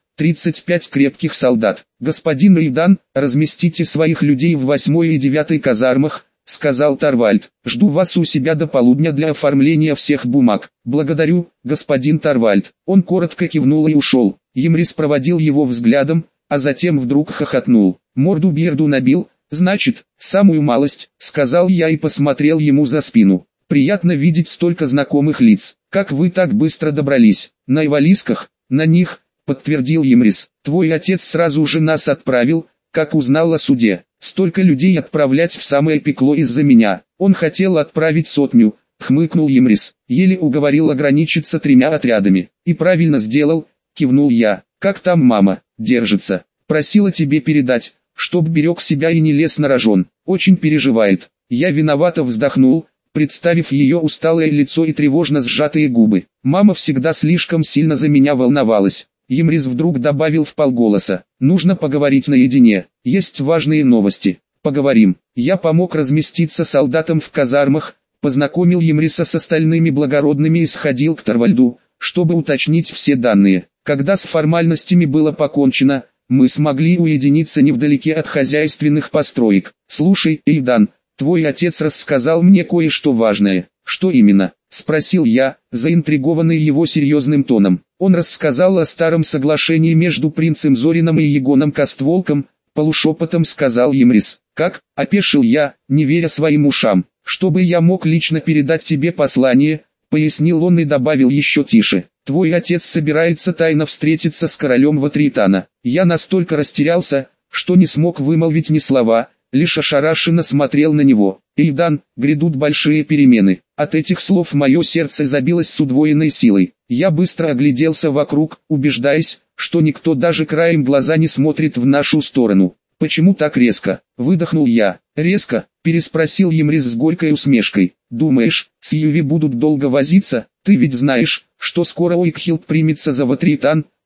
35 крепких солдат. «Господин Эйдан, разместите своих людей в 8 и 9 казармах», — сказал Торвальд. «Жду вас у себя до полудня для оформления всех бумаг». «Благодарю, господин Торвальд». Он коротко кивнул и ушел. Имрис проводил его взглядом, а затем вдруг хохотнул. «Морду Бьерду набил, значит, самую малость», — сказал я и посмотрел ему за спину. «Приятно видеть столько знакомых лиц. Как вы так быстро добрались?» «На Ивалисках?» «На них», — подтвердил Имрис. «Твой отец сразу же нас отправил, как узнал о суде. Столько людей отправлять в самое пекло из-за меня. Он хотел отправить 100, хмыкнул Имрис. Еле уговорил ограничиться 3 отрядами. И правильно сделал, кивнул я. Как там мама? Держится. Просила тебе передать, чтоб берег себя и не лез на рожон. Очень переживает». Я виновато вздохнул, представив ее усталое лицо и тревожно сжатые губы. Мама всегда слишком сильно за меня волновалась. Имрис вдруг добавил вполголоса: «Нужно поговорить наедине, есть важные новости». «Поговорим». Я помог разместиться солдатам в казармах, познакомил Имриса с остальными благородными и сходил к Торвальду, чтобы уточнить все данные. Когда с формальностями было покончено, мы смогли уединиться невдалеке от хозяйственных построек. «Слушай, Эйдан, твой отец рассказал мне кое-что важное». «Что именно?» — спросил я, заинтригованный его серьезным тоном. Он рассказал о старом соглашении между принцем Зорином и Егоном Костволком, полушепотом сказал Имрис. «Как?» — опешил я, не веря своим ушам. «Чтобы я мог лично передать тебе послание», — пояснил он и добавил еще тише. «Твой отец собирается тайно встретиться с королем Ватритана». Я настолько растерялся, что не смог вымолвить ни слова, лишь ошарашенно смотрел на него. «Эйдан, грядут большие перемены». От этих слов мое сердце забилось с удвоенной силой. Я быстро огляделся вокруг, убеждаясь, что никто даже краем глаза не смотрит в нашу сторону. «Почему так резко?» — выдохнул я. «Резко?» — переспросил Имрис с горькой усмешкой. «Думаешь, с Юви будут долго возиться? Ты ведь знаешь, что скоро Ойкхилд примется за Ватритан»,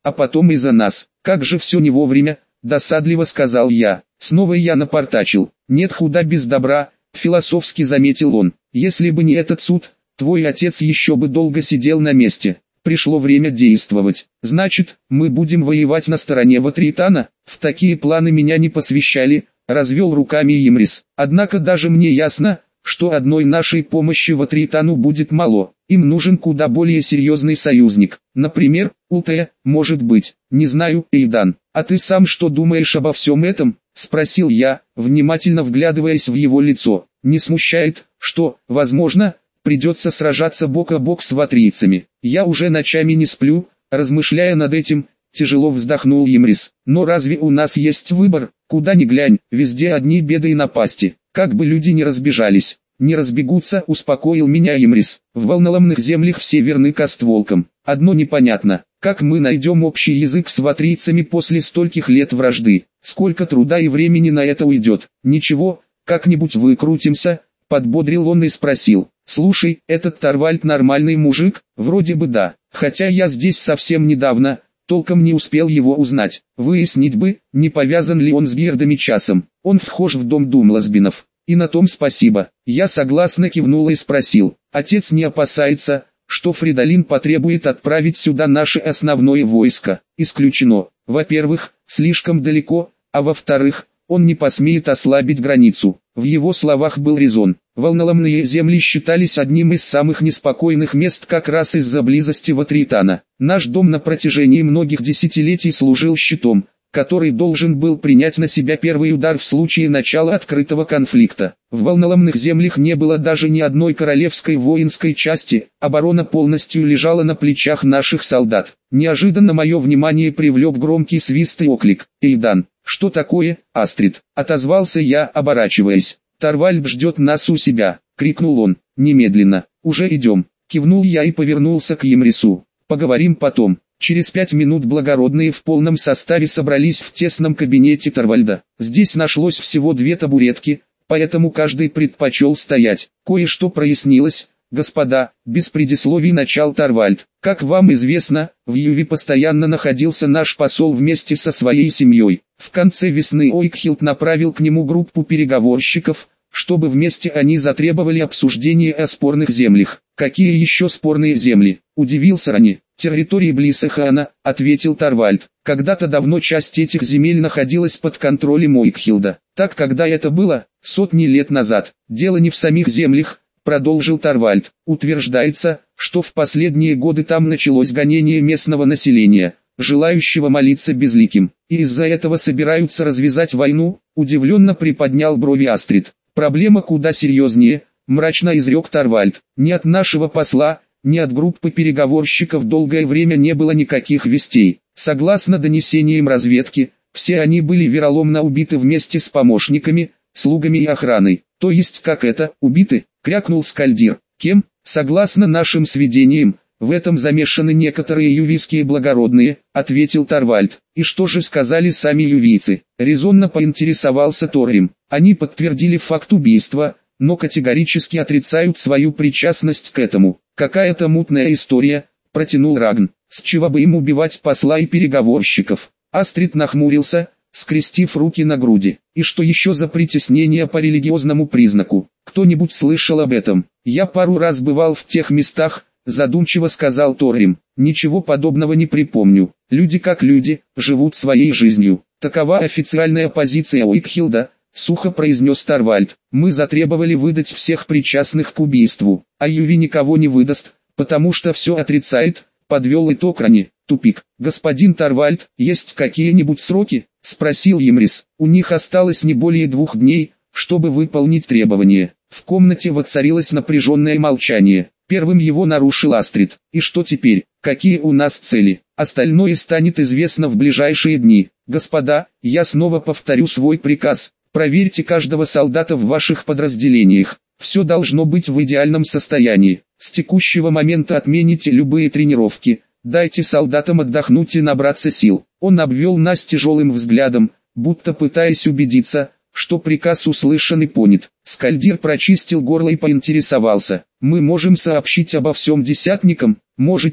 а потом и за нас. Как же все не вовремя, досадливо сказал я. Снова я напортачил. Нет худа без добра, философски заметил он. Если бы не этот суд, твой отец еще бы долго сидел на месте. Пришло время действовать. Значит, мы будем воевать на стороне Ватритана? В такие планы меня не посвящали, развел руками Имрис. Однако даже мне ясно, что одной нашей помощи Ватритану будет мало. Им нужен куда более серьезный союзник. Например, Ултея, может быть. Не знаю, Эйдан. А ты сам что думаешь обо всем этом? Спросил я, внимательно вглядываясь в его лицо. Не смущает, что, возможно, придется сражаться бок о бок с ватрийцами. Я уже ночами не сплю, размышляя над этим, тяжело вздохнул Имрис. Но разве у нас есть выбор? Куда ни глянь, везде одни беды и напасти. Как бы люди не разбежались, не разбегутся, успокоил меня Имрис. В волноломных землях все верны костволкам. Одно непонятно, как мы найдем общий язык с ватрийцами после стольких лет вражды. Сколько труда и времени на это уйдет. Ничего, как-нибудь выкрутимся, подбодрил он и спросил. Слушай, этот Торвальд нормальный мужик? Вроде бы да, хотя я здесь совсем недавно, толком не успел его узнать. Выяснить бы, не повязан ли он с Гердами часом. Он вхож в дом Думласбинов. И на том спасибо. Я согласно кивнул и спросил. Отец не опасается, что Фридолин потребует отправить сюда наше основное войско? Исключено. Во-первых, слишком далеко, а во-вторых, он не посмеет ослабить границу. В его словах был резон. Волноломные земли считались одним из самых неспокойных мест как раз из-за близости Ватритана. Наш дом на протяжении многих десятилетий служил щитом, который должен был принять на себя первый удар в случае начала открытого конфликта. В волноломных землях не было даже ни одной королевской воинской части, оборона полностью лежала на плечах наших солдат. Неожиданно мое внимание привлек громкий свист и оклик. «Эйдан, что такое, Астрид?» — отозвался я, оборачиваясь. «Торвальд ждет нас у себя», — крикнул он. «Немедленно, уже идем», — кивнул я и повернулся к Имрису. «Поговорим потом». Через 5 минут благородные в полном составе собрались в тесном кабинете Торвальда. Здесь нашлось всего 2 табуретки, поэтому каждый предпочел стоять. Кое-что прояснилось, господа, без предисловий начал Торвальд. Как вам известно, в Юве постоянно находился наш посол вместе со своей семьей. В конце весны Ойкхилд направил к нему группу переговорщиков, чтобы вместе они затребовали обсуждение о спорных землях. «Какие еще спорные земли?» – удивился Рани. «Территории близ Эхана», – ответил Торвальд. «Когда-то давно часть этих земель находилась под контролем Ойкхилда. Так когда это было? Сотни лет назад. Дело не в самих землях», – продолжил Торвальд. «Утверждается, что в последние годы там началось гонение местного населения, желающего молиться безликим. И из-за этого собираются развязать войну», – удивленно приподнял брови Астрид. «Проблема куда серьезнее», – мрачно изрек Торвальд. «Ни от нашего посла, ни от группы переговорщиков долгое время не было никаких вестей. Согласно донесениям разведки, все они были вероломно убиты вместе с помощниками, слугами и охраной». «То есть как это, убиты?» – крякнул Скальдир. «Кем?» «Согласно нашим сведениям, в этом замешаны некоторые ювийские благородные», – ответил Торвальд. «И что же сказали сами ювийцы?» – резонно поинтересовался Торрим. «Они подтвердили факт убийства, но категорически отрицают свою причастность к этому». «Какая-то мутная история», – протянул Рагн. «С чего бы им убивать посла и переговорщиков?» Астрид нахмурился, скрестив руки на груди. «И что еще за притеснение по религиозному признаку? Кто-нибудь слышал об этом?» «Я пару раз бывал в тех местах», – задумчиво сказал Торрим. «Ничего подобного не припомню. Люди как люди, живут своей жизнью. Такова официальная позиция Уикхилда», – сухо произнес Торвальд. «Мы затребовали выдать всех причастных к убийству, а Юви никого не выдаст, потому что все отрицает», – подвел итог Рани. «Тупик. Господин Торвальд, есть какие-нибудь сроки?» – спросил Имрис. «У них осталось не более 2 дней, чтобы выполнить требования». В комнате воцарилось напряженное молчание. Первым его нарушил Астрид. «И что теперь? Какие у нас цели? Остальное станет известно в ближайшие дни. Господа, я снова повторю свой приказ. Проверьте каждого солдата в ваших подразделениях. Все должно быть в идеальном состоянии. С текущего момента отмените любые тренировки. Дайте солдатам отдохнуть и набраться сил». Он обвел нас тяжелым взглядом, будто пытаясь убедиться, что приказ услышан и понят. Скальдир прочистил горло и поинтересовался. «Мы можем сообщить обо всем десятникам?» «Можете»,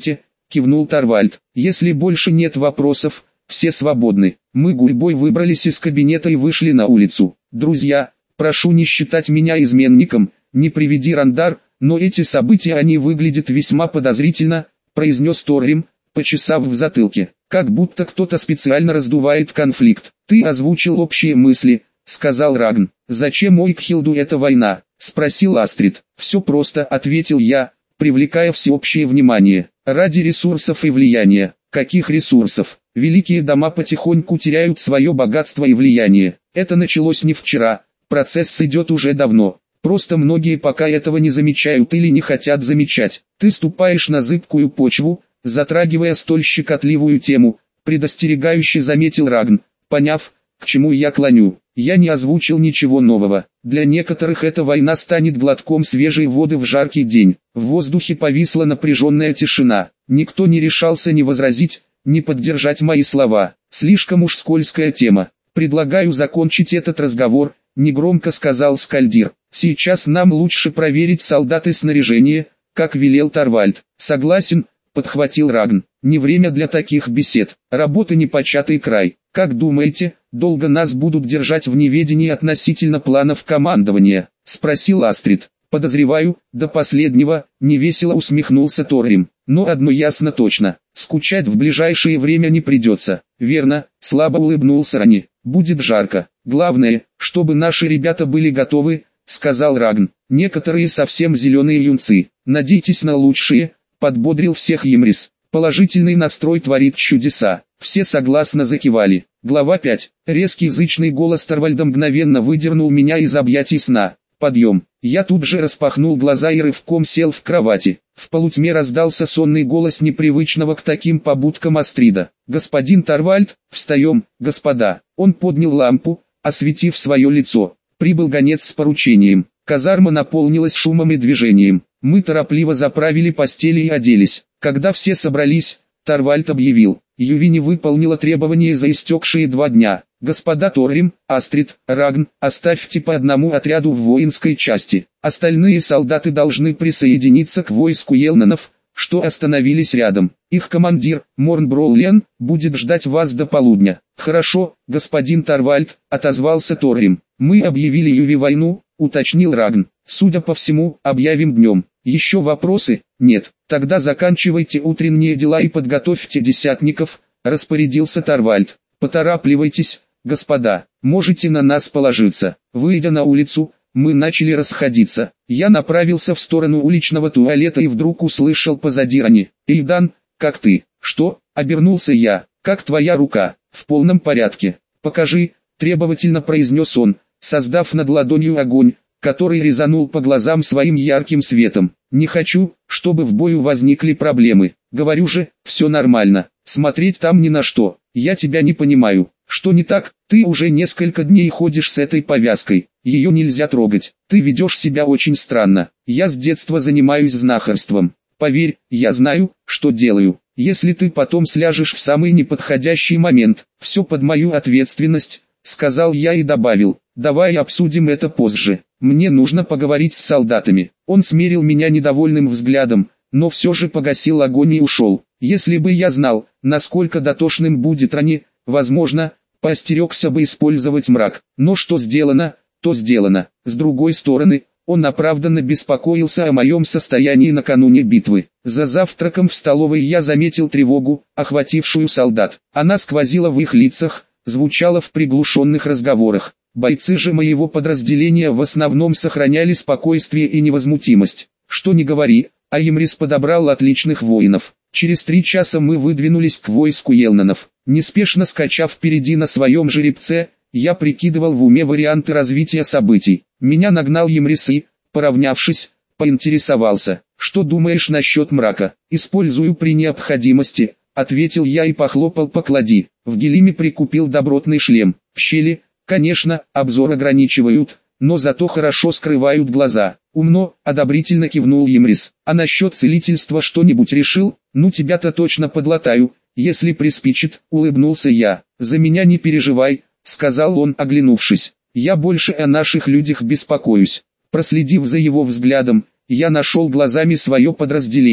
кивнул Торвальд. Если больше нет вопросов, все свободны. Мы гурьбой выбрались из кабинета и вышли на улицу. Друзья, прошу не считать меня изменником, не приведи Рандар, но эти события они выглядят весьма подозрительно, произнес Торрим, почесав в затылке. Как будто кто-то специально раздувает конфликт. Ты озвучил общие мысли, сказал Рагн. Зачем Ойкхилду эта война? Спросил Астрид. Все просто, ответил я, привлекая всеобщее внимание. Ради ресурсов и влияния. Каких ресурсов? Великие дома потихоньку теряют свое богатство и влияние. Это началось не вчера, процесс идет уже давно. Просто многие пока этого не замечают или не хотят замечать. Ты ступаешь на зыбкую почву, затрагивая столь щекотливую тему, предостерегающе заметил Рагн, поняв, к чему я клоню. Я не озвучил ничего нового. Для некоторых эта война станет глотком свежей воды в жаркий день. В воздухе повисла напряженная тишина. Никто не решался ни возразить, ни поддержать мои слова. Слишком уж скользкая тема. Предлагаю закончить этот разговор, негромко сказал Скальдир. Сейчас нам лучше проверить солдат и снаряжение, как велел Торвальд. Согласен, подхватил Рагн. Не время для таких бесед. Работа непочатый край. Как думаете, долго нас будут держать в неведении относительно планов командования? Спросил Астрид. Подозреваю, до последнего, невесело усмехнулся Торрим. Но одно ясно точно, скучать в ближайшее время не придется. Верно, слабо улыбнулся Рани. Будет жарко. Главное, чтобы наши ребята были готовы, сказал Рагн. Некоторые совсем зеленые юнцы. Надейтесь на лучшее, подбодрил всех Ймрис. Положительный настрой творит чудеса. Все согласно закивали. Глава 5. Резкий язычный голос Торвальда мгновенно выдернул меня из объятий сна. Подъем. Я тут же распахнул глаза и рывком сел в кровати. В полутьме раздался сонный голос непривычного к таким побудкам Астрида. «Господин Торвальд, встаем, господа». Он поднял лампу, осветив свое лицо. Прибыл гонец с поручением. Казарма наполнилась шумом и движением. Мы торопливо заправили постели и оделись. Когда все собрались, Торвальд объявил. Юви не выполнила требования за истекшие 2 дня. Господа Торрим, Астрид, Рагн, оставьте по одному отряду в воинской части. Остальные солдаты должны присоединиться к войску Елнанов, что остановились рядом. Их командир, Морн Броулен, будет ждать вас до полудня. Хорошо, господин Торвальд, отозвался Торрим. Мы объявили Юви войну, уточнил Рагн. Судя по всему, объявим днем. Еще вопросы? Нет. Тогда заканчивайте утренние дела и подготовьте десятников, распорядился Торвальд. Поторапливайтесь, господа, можете на нас положиться. Выйдя на улицу, мы начали расходиться. Я направился в сторону уличного туалета и вдруг услышал позади Рани. «Эйдан, как ты?» «Что?» — обернулся я. «Как твоя рука?» «В полном порядке». «Покажи», — требовательно произнес он, создав над ладонью огонь, который резанул по глазам своим ярким светом. «Не хочу, чтобы в бою возникли проблемы. Говорю же, все нормально. Смотреть там ни на что. Я тебя не понимаю. Что не так? Ты уже несколько дней ходишь с этой повязкой. Ее нельзя трогать. Ты ведешь себя очень странно. Я с детства занимаюсь знахарством. Поверь, я знаю, что делаю. Если ты потом сляжешь в самый неподходящий момент, все под мою ответственность», — сказал я и добавил. «Давай обсудим это позже. Мне нужно поговорить с солдатами». Он смерил меня недовольным взглядом, но все же погасил огонь и ушел. Если бы я знал, насколько дотошным будет Рани, возможно, поостерегся бы использовать мрак. Но что сделано, то сделано. С другой стороны, он оправданно беспокоился о моем состоянии накануне битвы. За завтраком в столовой я заметил тревогу, охватившую солдат. Она сквозила в их лицах, звучала в приглушенных разговорах. Бойцы же моего подразделения в основном сохраняли спокойствие и невозмутимость. Что ни говори, а Ймрис подобрал отличных воинов. Через 3 часа мы выдвинулись к войску Елнанов. Неспешно скачав впереди на своем жеребце, я прикидывал в уме варианты развития событий. Меня нагнал Ймрис и, поравнявшись, поинтересовался. «Что думаешь насчет мрака?» «Использую при необходимости», — ответил я и похлопал по клади. В Гелиме прикупил добротный шлем. В щели, конечно, обзор ограничивают, но зато хорошо скрывают глаза. «Умно», — одобрительно кивнул Ймрис. «А насчет целительства что-нибудь решил? Ну тебя-то точно подлатаю, если приспичит», — улыбнулся я. «За меня не переживай», — сказал он, оглянувшись. «Я больше о наших людях беспокоюсь». Проследив за его взглядом, я нашел глазами свое подразделение.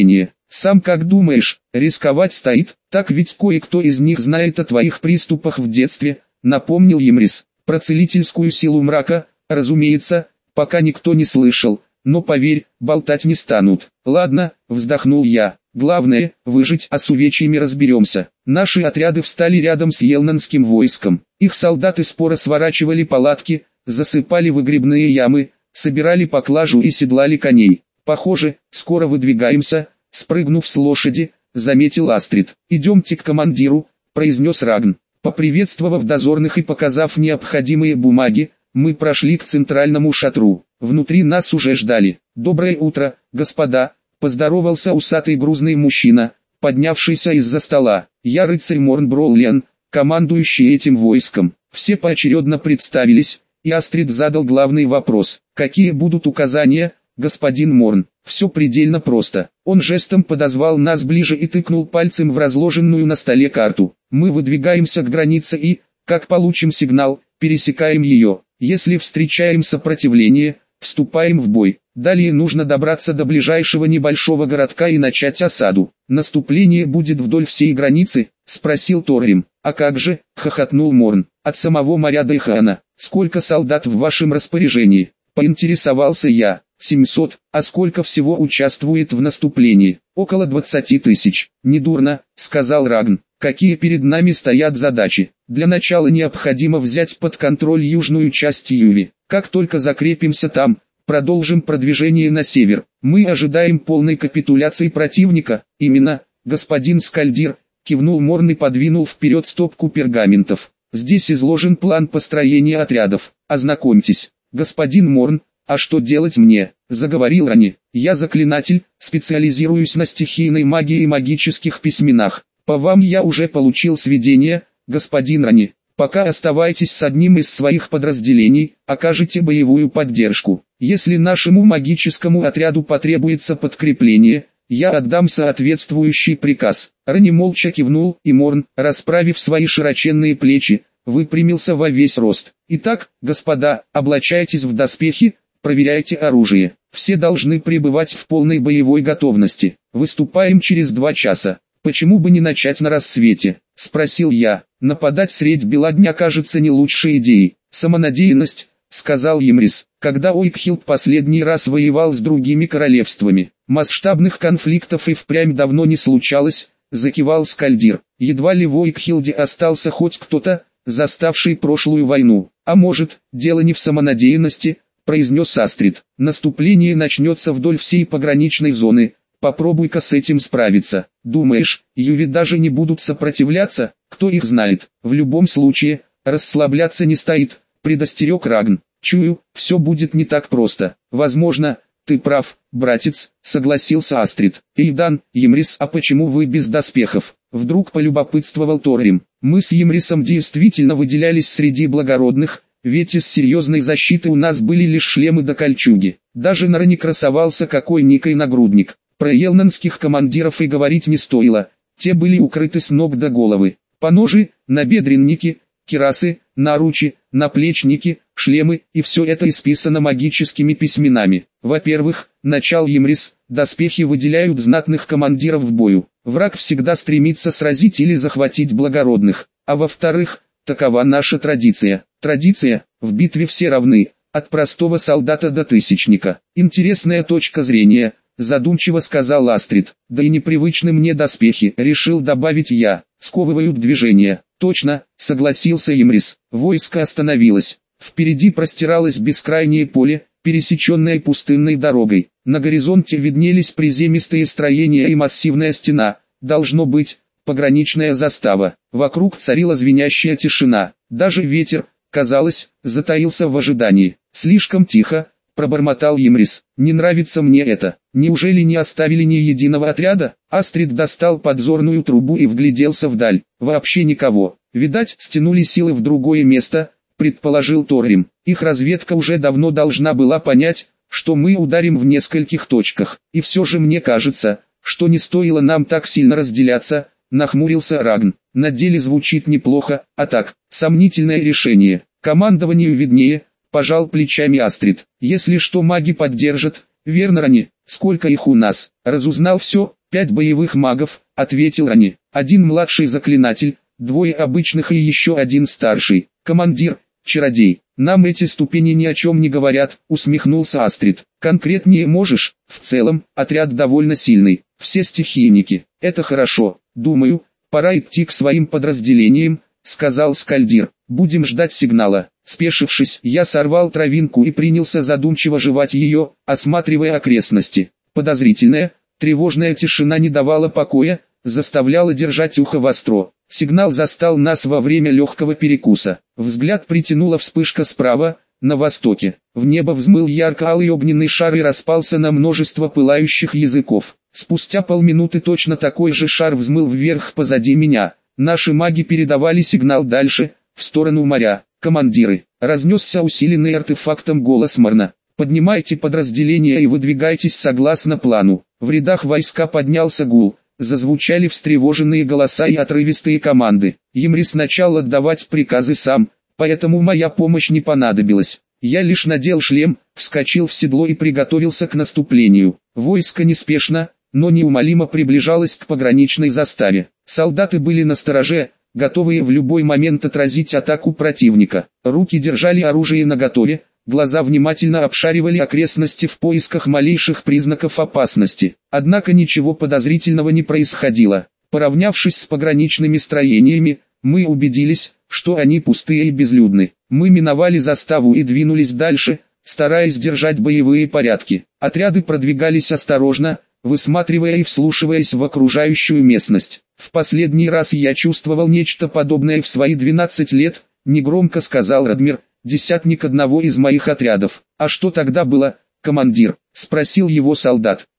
Сам как думаешь, рисковать стоит? Так ведь кое-кто из них знает о твоих приступах в детстве, напомнил Емрис. Про целительскую силу мрака, разумеется, пока никто не слышал, но поверь, болтать не станут. Ладно, вздохнул я. Главное, выжить, а с увечьями разберемся. Наши отряды встали рядом с елнанским войском. Их солдаты споро сворачивали палатки, засыпали выгребные ямы, собирали поклажу и седлали коней. Похоже, скоро выдвигаемся, спрыгнув с лошади, заметил Астрид. Идемте к командиру, произнес Рагн. Поприветствовав дозорных и показав необходимые бумаги, мы прошли к центральному шатру. Внутри нас уже ждали. «Доброе утро, господа», — поздоровался усатый грузный мужчина, поднявшийся из-за стола. «Я рыцарь Морн Броулен, командующий этим войском». Все поочередно представились, и Астрид задал главный вопрос. «Какие будут указания, господин Морн?» Все предельно просто. Он жестом подозвал нас ближе и тыкнул пальцем в разложенную на столе карту. Мы выдвигаемся к границе и, как получим сигнал, пересекаем ее. Если встречаем сопротивление, вступаем в бой. Далее нужно добраться до ближайшего небольшого городка и начать осаду. «Наступление будет вдоль всей границы?» — спросил Торрим. «А как же?» — хохотнул Морн. «От самого моря до Ихана. Сколько солдат в вашем распоряжении?» — поинтересовался я. 700, а сколько всего участвует в наступлении? Около 20 тысяч. Недурно, сказал Рагн. Какие перед нами стоят задачи? Для начала необходимо взять под контроль южную часть Юви. Как только закрепимся там, продолжим продвижение на север. Мы ожидаем полной капитуляции противника. Именно, господин Скальдир, кивнул Морн и подвинул вперед стопку пергаментов. Здесь изложен план построения отрядов. Ознакомьтесь. Господин Морн, «А что делать мне?» – заговорил Рани. «Я заклинатель, специализируюсь на стихийной магии и магических письменах. По вам я уже получил сведения, господин Рани. Пока оставайтесь с одним из своих подразделений, окажете боевую поддержку. Если нашему магическому отряду потребуется подкрепление, я отдам соответствующий приказ». Рани молча кивнул, и Морн, расправив свои широченные плечи, выпрямился во весь рост. «Итак, господа, облачайтесь в доспехи, проверяйте оружие. Все должны пребывать в полной боевой готовности. Выступаем через 2 часа. Почему бы не начать на рассвете?» — спросил я. «Нападать средь бела дня кажется не лучшей идеей. Самонадеянность», — сказал Емрис. «Когда Ойкхилд последний раз воевал с другими королевствами, масштабных конфликтов и впрямь давно не случалось», — закивал Скальдир. «Едва ли в Ойкхилде остался хоть кто-то, заставший прошлую войну. А может, дело не в самонадеянности», — произнес Астрид. «Наступление начнется вдоль всей пограничной зоны. Попробуй-ка с этим справиться. Думаешь, Юви даже не будут сопротивляться? Кто их знает? В любом случае, расслабляться не стоит», — предостерег Рагн. «Чую, все будет не так просто. Возможно, ты прав, братец», — согласился Астрид. «Эйдан, Емрис, а почему вы без доспехов?» — вдруг полюбопытствовал Торрим. «Мы с Емрисом действительно выделялись среди благородных, ведь из серьезной защиты у нас были лишь шлемы да кольчуги. Даже на ране красовался какой-никой нагрудник. Про елнанских командиров и говорить не стоило, те были укрыты с ног до головы. Поножи, набедренники, кирасы, наручи, наплечники, шлемы, и все это исписано магическими письменами. Во-первых, начал Емрис, доспехи выделяют знатных командиров в бою. Враг всегда стремится сразить или захватить благородных. А во-вторых, такова наша традиция. Традиция, в битве все равны, от простого солдата до тысячника. Интересная точка зрения, задумчиво сказал Астрид. Да и непривычны мне доспехи, решил добавить я, сковывают движение. Точно, согласился Емрис. Войско остановилось. Впереди простиралось бескрайнее поле, пересеченное пустынной дорогой. На горизонте виднелись приземистые строения и массивная стена, должно быть, пограничная застава. Вокруг царила звенящая тишина. Даже ветер, казалось, затаился в ожидании. «Слишком тихо», — пробормотал Емрис. «Не нравится мне это. Неужели не оставили ни единого отряда?» Астрид достал подзорную трубу и вгляделся вдаль. «Вообще никого. Видать, стянули силы в другое место», — предположил Торрим. «Их разведка уже давно должна была понять, что мы ударим в нескольких точках. И все же мне кажется, что не стоило нам так сильно разделяться», — нахмурился Рагн. «На деле звучит неплохо, а так, сомнительное решение. Командованию виднее», — пожал плечами Астрид. «Если что, маги поддержат, верно, Рани? Сколько их у нас?» «Разузнал все, 5 боевых магов, ответил Рани. 1 младший заклинатель, 2 обычных и еще 1 старший. Командир, чародей. Нам эти ступени ни о чем не говорят, усмехнулся Астрид. Конкретнее можешь? В целом, отряд довольно сильный. Все стихийники. Это хорошо. Думаю, пора идти к своим подразделениям, сказал Скальдир. Будем ждать сигнала. Спешившись, я сорвал травинку и принялся задумчиво жевать ее, осматривая окрестности. Подозрительная, тревожная тишина не давала покоя, заставляла держать ухо востро. Сигнал застал нас во время легкого перекуса. Взгляд притянула вспышка справа, на востоке. В небо взмыл ярко-алый огненный шар и распался на множество пылающих языков. Спустя полминуты точно такой же шар взмыл вверх позади меня. Наши маги передавали сигнал дальше, в сторону моря. «Командиры!» — разнесся усиленный артефактом голос Марна. «Поднимайте подразделения и выдвигайтесь согласно плану». В рядах войска поднялся гул. Зазвучали встревоженные голоса и отрывистые команды. Емрис начал отдавать приказы сам, поэтому моя помощь не понадобилась. Я лишь надел шлем, вскочил в седло и приготовился к наступлению. Войско неспешно, но неумолимо приближалось к пограничной заставе. Солдаты были настороже, готовые в любой момент отразить атаку противника. Руки держали оружие наготове, глаза внимательно обшаривали окрестности в поисках малейших признаков опасности. Однако ничего подозрительного не происходило. Поравнявшись с пограничными строениями, мы убедились, что они пустые и безлюдны. Мы миновали заставу и двинулись дальше, стараясь держать боевые порядки. Отряды продвигались осторожно, высматривая и вслушиваясь в окружающую местность. В последний раз я чувствовал нечто подобное в свои 12 лет, негромко сказал Радмир, десятник одного из моих отрядов. «А что тогда было, командир?» — спросил его солдат.